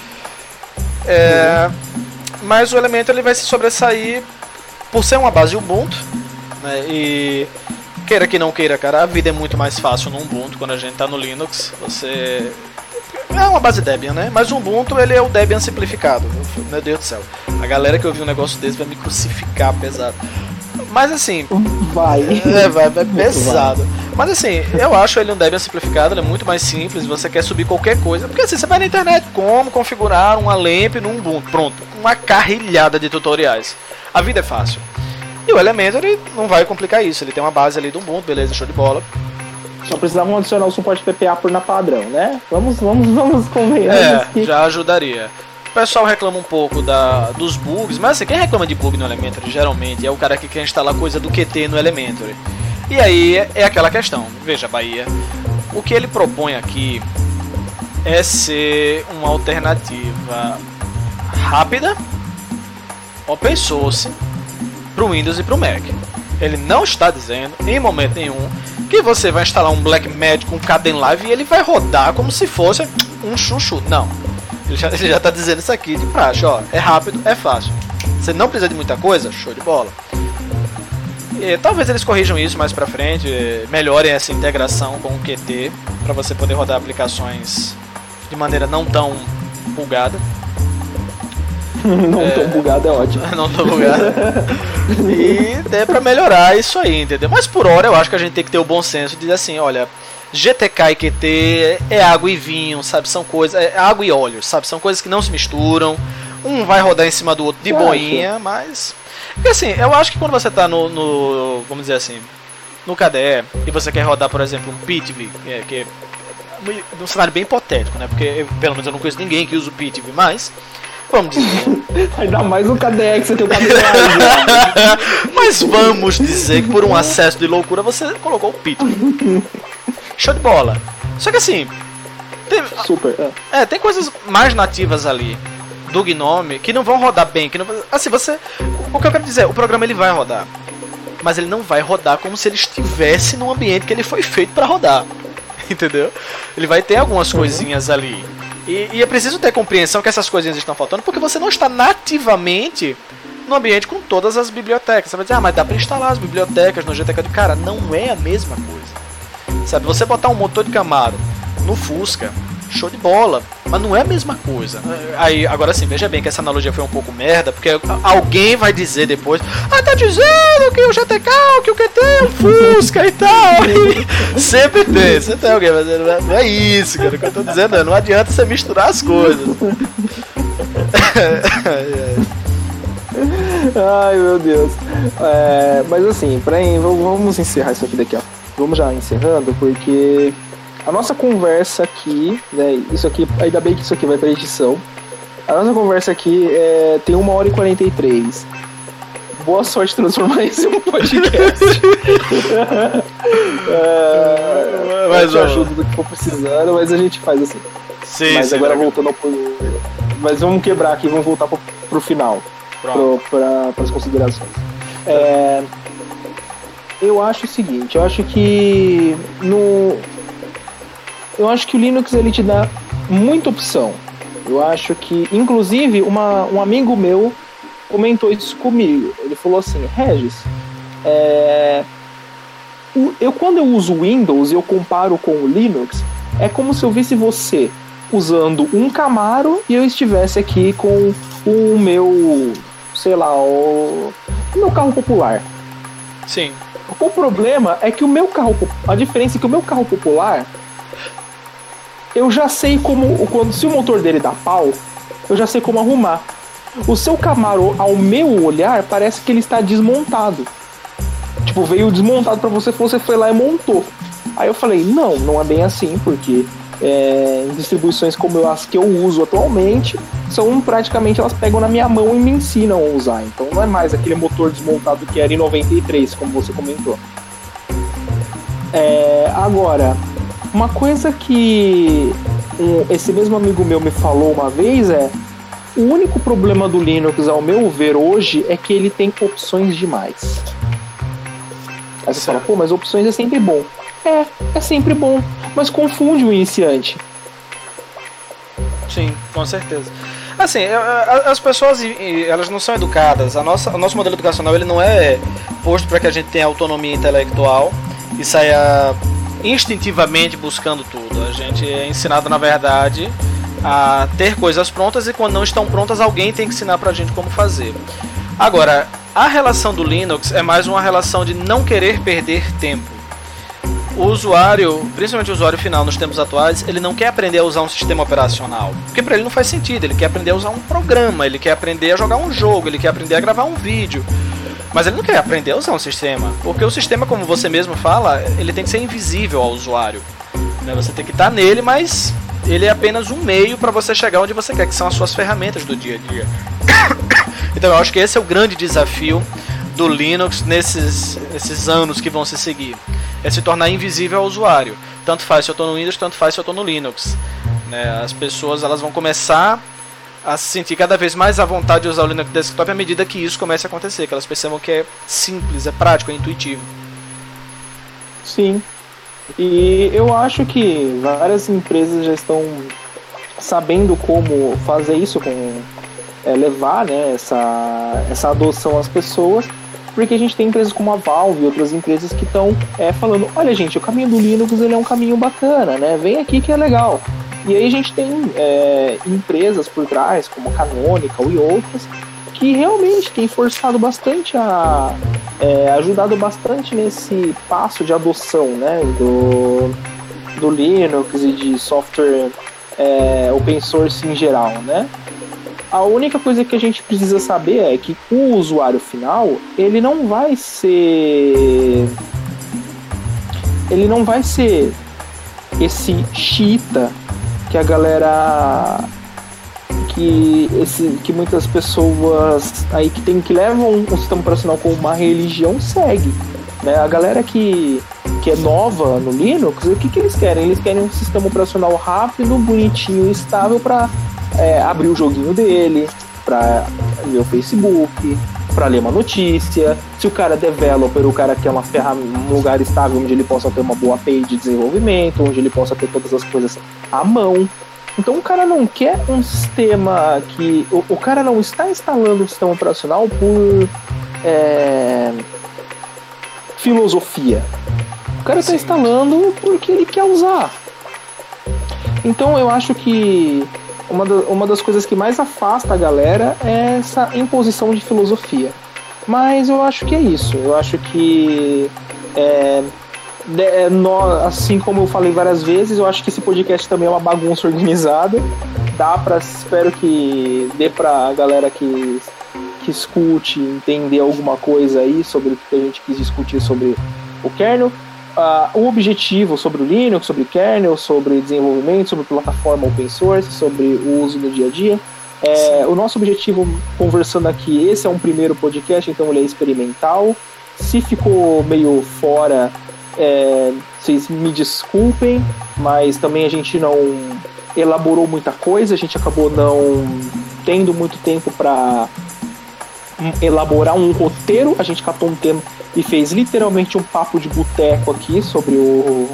É, uhum. Mas o Elementor ele vai se sobressair por ser uma base Ubuntu, né, e queira que não queira, cara, a vida é muito mais fácil no Ubuntu quando a gente está no Linux. Você é uma base Debian, né? Mas o Ubuntu, ele é o Debian simplificado. Meu Deus do céu. A galera que ouviu um negócio desse vai me crucificar pesado. Mas assim... Vai. É, vai, vai pesado. Mas assim, eu acho ele um Debian simplificado, ele é muito mais simples, você quer subir qualquer coisa. Porque assim, você vai na internet, como configurar uma lamp num Ubuntu, pronto. Uma carrilhada de tutoriais. A vida é fácil. E o Elementary não vai complicar isso, ele tem uma base ali do Ubuntu, beleza, show de bola. Só precisavam adicionar o suporte P P A por na padrão, né? Vamos, vamos, vamos convenhamos É, que... já ajudaria. O pessoal reclama um pouco da, dos bugs, mas assim, quem reclama de bug no Elementary geralmente é o cara que quer instalar coisa do Q T no Elementary. E aí é aquela questão, veja, Bahia, o que ele propõe aqui é ser uma alternativa rápida, open source, para o Windows e para o Mac. Ele não está dizendo, em momento nenhum, que você vai instalar um Blackmagic com Kdenlive e ele vai rodar como se fosse um chuchu. Não. Ele já, ele já tá dizendo isso aqui de praxe, ó. É rápido, é fácil. Você não precisa de muita coisa, show de bola. E, talvez eles corrijam isso mais pra frente, melhorem essa integração com o Q T, para você poder rodar aplicações de maneira não tão bugada. Não é, tão bugado é ótimo. Não tão bugado. E é pra melhorar isso aí, entendeu? Mas por hora eu acho que a gente tem que ter o bom senso de dizer assim, olha, G T K e Q T é água e vinho, sabe? São coisas, é água e óleo, sabe? São coisas que não se misturam. Um vai rodar em cima do outro de boinha, mas... Porque assim, eu acho que quando você tá no, no vamos dizer assim, no K D E, e você quer rodar, por exemplo, um P T V, é, que é um cenário bem hipotético, né? Porque eu, pelo menos eu não conheço ninguém que usa o P T V, mas... Vamos dizer. Ainda mais um K D E que você tem o K D E. Mas vamos dizer que por um acesso de loucura você colocou o P T V. Show de bola. Só que assim... Tem, Super, é. é, tem coisas mais nativas ali do Gnome que não vão rodar bem. Que não, assim, você... O que eu quero dizer, o programa ele vai rodar. Mas ele não vai rodar como se ele estivesse num ambiente que ele foi feito para rodar. Entendeu? Ele vai ter algumas uhum. coisinhas ali. E, e é preciso ter compreensão que essas coisinhas estão faltando, porque você não está nativamente no ambiente com todas as bibliotecas. Você vai dizer, ah, mas dá para instalar as bibliotecas no G T K. Cara, não é a mesma coisa. Sabe, você botar um motor de Camaro no Fusca, show de bola, mas não é a mesma coisa. Aí, agora sim, veja bem que essa analogia foi um pouco merda, porque alguém vai dizer depois, ah, tá dizendo que o G T K, que o Q T é um Fusca e tal. E sempre tem, sempre tem alguém, mas não é isso, cara, que eu tô dizendo, não, não adianta você misturar as coisas. Ai, meu Deus. É, mas assim, pra, vamos encerrar isso aqui daqui, ó. Vamos já encerrando, porque a nossa conversa aqui, né, isso aqui, ainda bem que isso aqui vai pra edição. A nossa conversa aqui é, tem uma hora e quarenta e três. Boa sorte transformar isso em um podcast. é, mas eu ajudo do que for precisando, mas a gente faz assim. Sim, mas sim, agora legal. voltando ao... Mas vamos quebrar aqui, vamos voltar pro, pro final. Para as considerações. É, eu acho o seguinte, eu acho que no, eu acho que o Linux ele te dá muita opção. Eu acho que, inclusive, uma, um amigo meu comentou isso comigo. Ele falou assim, Regis, é, eu quando eu uso Windows e eu comparo com o Linux, é como se eu visse você usando um Camaro e eu estivesse aqui com o meu, sei lá, o, o meu carro popular. Sim. O problema é que o meu carro, a diferença é que o meu carro popular, eu já sei como, quando, se o motor dele dá pau, eu já sei como arrumar. O seu Camaro, ao meu olhar, parece que ele está desmontado. Tipo, veio desmontado pra você, você foi lá e montou. Aí eu falei, não, não é bem assim, porque é, distribuições como as que eu uso atualmente são praticamente, elas pegam na minha mão e me ensinam a usar. Então não é mais aquele motor desmontado que era em noventa e três, como você comentou. É, agora, uma coisa que um, esse mesmo amigo meu me falou uma vez é: o único problema do Linux, ao meu ver, hoje, é que ele tem opções demais. Aí você fala, pô, mas opções é sempre bom. É, é sempre bom, mas confunde o iniciante. Sim, com certeza. Assim, as pessoas, elas não são educadas. A nossa, o nosso modelo educacional ele não é posto para que a gente tenha autonomia intelectual e saia instintivamente buscando tudo. A gente é ensinado, na verdade, a ter coisas prontas, e quando não estão prontas, alguém tem que ensinar pra gente como fazer. Agora, a relação do Linux é mais uma relação de não querer perder tempo. O usuário, principalmente o usuário final nos tempos atuais, ele não quer aprender a usar um sistema operacional, porque para ele não faz sentido. Ele quer aprender a usar um programa, ele quer aprender a jogar um jogo, ele quer aprender a gravar um vídeo, mas ele não quer aprender a usar um sistema, porque o sistema, como você mesmo fala, ele tem que ser invisível ao usuário, né? Você tem que estar nele, mas ele é apenas um meio para você chegar onde você quer, que são as suas ferramentas do dia a dia. Então eu acho que esse é o grande desafio do Linux nesses, nesses anos que vão se seguir. É se tornar invisível ao usuário. Tanto faz se eu estou no Windows, tanto faz se eu estou no Linux. Né? As pessoas elas vão começar a se sentir cada vez mais à vontade de usar o Linux Desktop à medida que isso comece a acontecer, que elas percebam que é simples, é prático, é intuitivo. Sim. E eu acho que várias empresas já estão sabendo como fazer isso, com é, levar, né, essa, essa adoção às pessoas. Porque a gente tem empresas como a Valve e outras empresas que estão é, falando, olha gente, o caminho do Linux ele é um caminho bacana, né? Vem aqui que é legal. E aí a gente tem é, empresas por trás, como a Canonical e outras, que realmente têm forçado bastante, a é, ajudado bastante nesse passo de adoção, né, do, do Linux e de software é, open source em geral, né? A única coisa que a gente precisa saber é que o usuário final, ele não vai ser... Ele não vai ser esse xiita que a galera... Que, esse, que muitas pessoas aí que, tem, que levam o sistema operacional como uma religião segue. Né? A galera que, que é nova no Linux, o que, que eles querem? Eles querem um sistema operacional rápido, bonitinho e estável para... É, abrir o joguinho dele, pra ler o Facebook, pra ler uma notícia. Se o cara é developer, o cara quer uma ferramenta, um lugar estável onde ele possa ter uma boa A P I de desenvolvimento, onde ele possa ter todas as coisas à mão. Então o cara não quer um sistema que... O, o cara não está instalando um sistema operacional por é, filosofia. O cara está instalando porque ele quer usar. Então eu acho que Uma, da, uma das coisas que mais afasta a galera é essa imposição de filosofia. Mas eu acho que é isso. Eu acho que, é, é, no, assim como eu falei várias vezes, eu acho que esse podcast também é uma bagunça organizada. Dá pra, espero que dê pra galera que, que escute entender alguma coisa aí sobre o que a gente quis discutir sobre o kernel. Uh, o objetivo sobre o Linux, sobre kernel, sobre desenvolvimento, sobre plataforma open source, sobre o uso no dia a dia. É, o nosso objetivo, conversando aqui, esse é um primeiro podcast, então ele é experimental. Se ficou meio fora, é, vocês me desculpem, mas também a gente não elaborou muita coisa, a gente acabou não tendo muito tempo para elaborar um roteiro. A gente catou um tema e fez literalmente um papo de boteco aqui sobre o,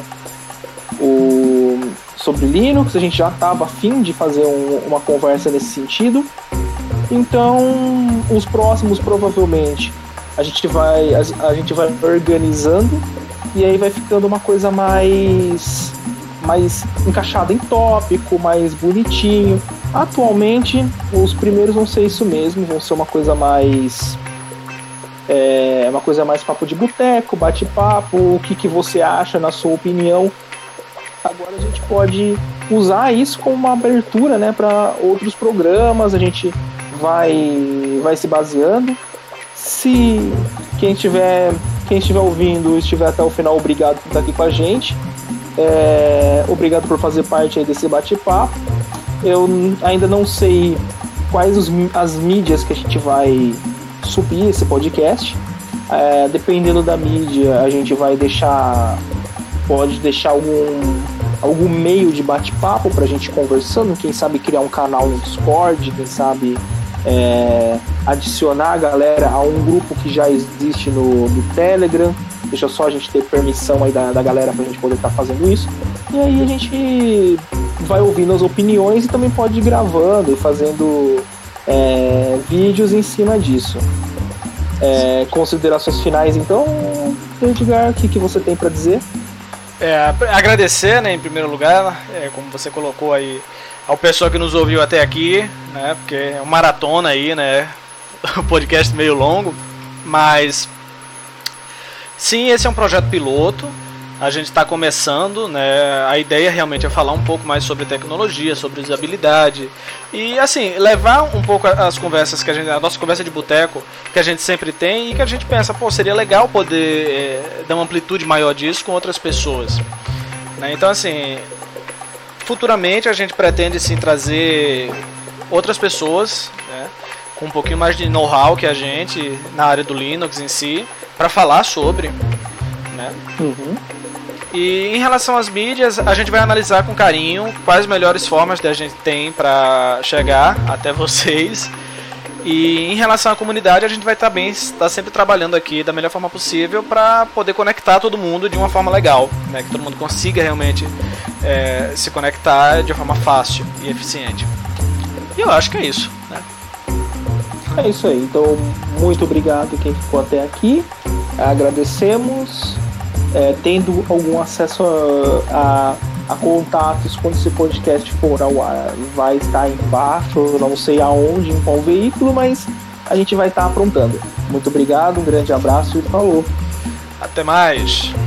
o sobre Linux. A gente já estava afim de fazer um, uma conversa nesse sentido. Então, os próximos provavelmente a gente vai a, a gente vai organizando e aí vai ficando uma coisa mais mais encaixada em tópico, mais bonitinho. Atualmente, os primeiros vão ser isso mesmo, vão ser uma coisa mais é, uma coisa mais papo de boteco, bate-papo, o que, que você acha, na sua opinião. Agora a gente pode usar isso como uma abertura, né, para outros programas. A gente vai vai se baseando. Se quem estiver quem estiver ouvindo estiver até o final, obrigado por estar aqui com a gente. É, obrigado por fazer parte aí desse bate-papo. Eu ainda não sei quais os, as mídias que a gente vai subir esse podcast. É, dependendo da mídia, a gente vai deixar, pode deixar algum, algum meio de bate-papo pra gente conversando. Quem sabe criar um canal no Discord, quem sabe é, adicionar a galera a um grupo que já existe no, no Telegram. Deixa só a gente ter permissão aí da, da galera pra gente poder estar tá fazendo isso. E aí a gente vai ouvindo as opiniões e também pode ir gravando e fazendo é, vídeos em cima disso. É, considerações finais, então, Edgar, o que, que você tem para dizer? É, agradecer, né, em primeiro lugar, é, como você colocou aí, ao pessoal que nos ouviu até aqui, né, porque é uma maratona aí, né, o podcast meio longo, mas sim, esse é um projeto piloto, a gente está começando, né, a ideia realmente é falar um pouco mais sobre tecnologia, sobre usabilidade, e assim, levar um pouco as conversas que a gente, a nossa conversa de boteco, que a gente sempre tem, e que a gente pensa, pô, seria legal poder é, dar uma amplitude maior disso com outras pessoas, né, então assim, futuramente a gente pretende sim trazer outras pessoas, né, com um pouquinho mais de know-how que a gente, na área do Linux em si, para falar sobre, né, Uhum. E em relação às mídias, a gente vai analisar com carinho quais melhores formas que a gente tem para chegar até vocês. E em relação à comunidade, a gente vai estar bem, estar sempre trabalhando aqui da melhor forma possível para poder conectar todo mundo de uma forma legal, né? Que todo mundo consiga realmente é, se conectar de uma forma fácil e eficiente. E eu acho que é isso, né? É isso aí. Então, muito obrigado quem ficou até aqui. Agradecemos. É, tendo algum acesso a, a, a contatos quando esse podcast for ao ar, vai estar aí embaixo, eu não sei aonde, em qual veículo, mas a gente vai estar aprontando. Muito obrigado, um grande abraço e falou. Até mais!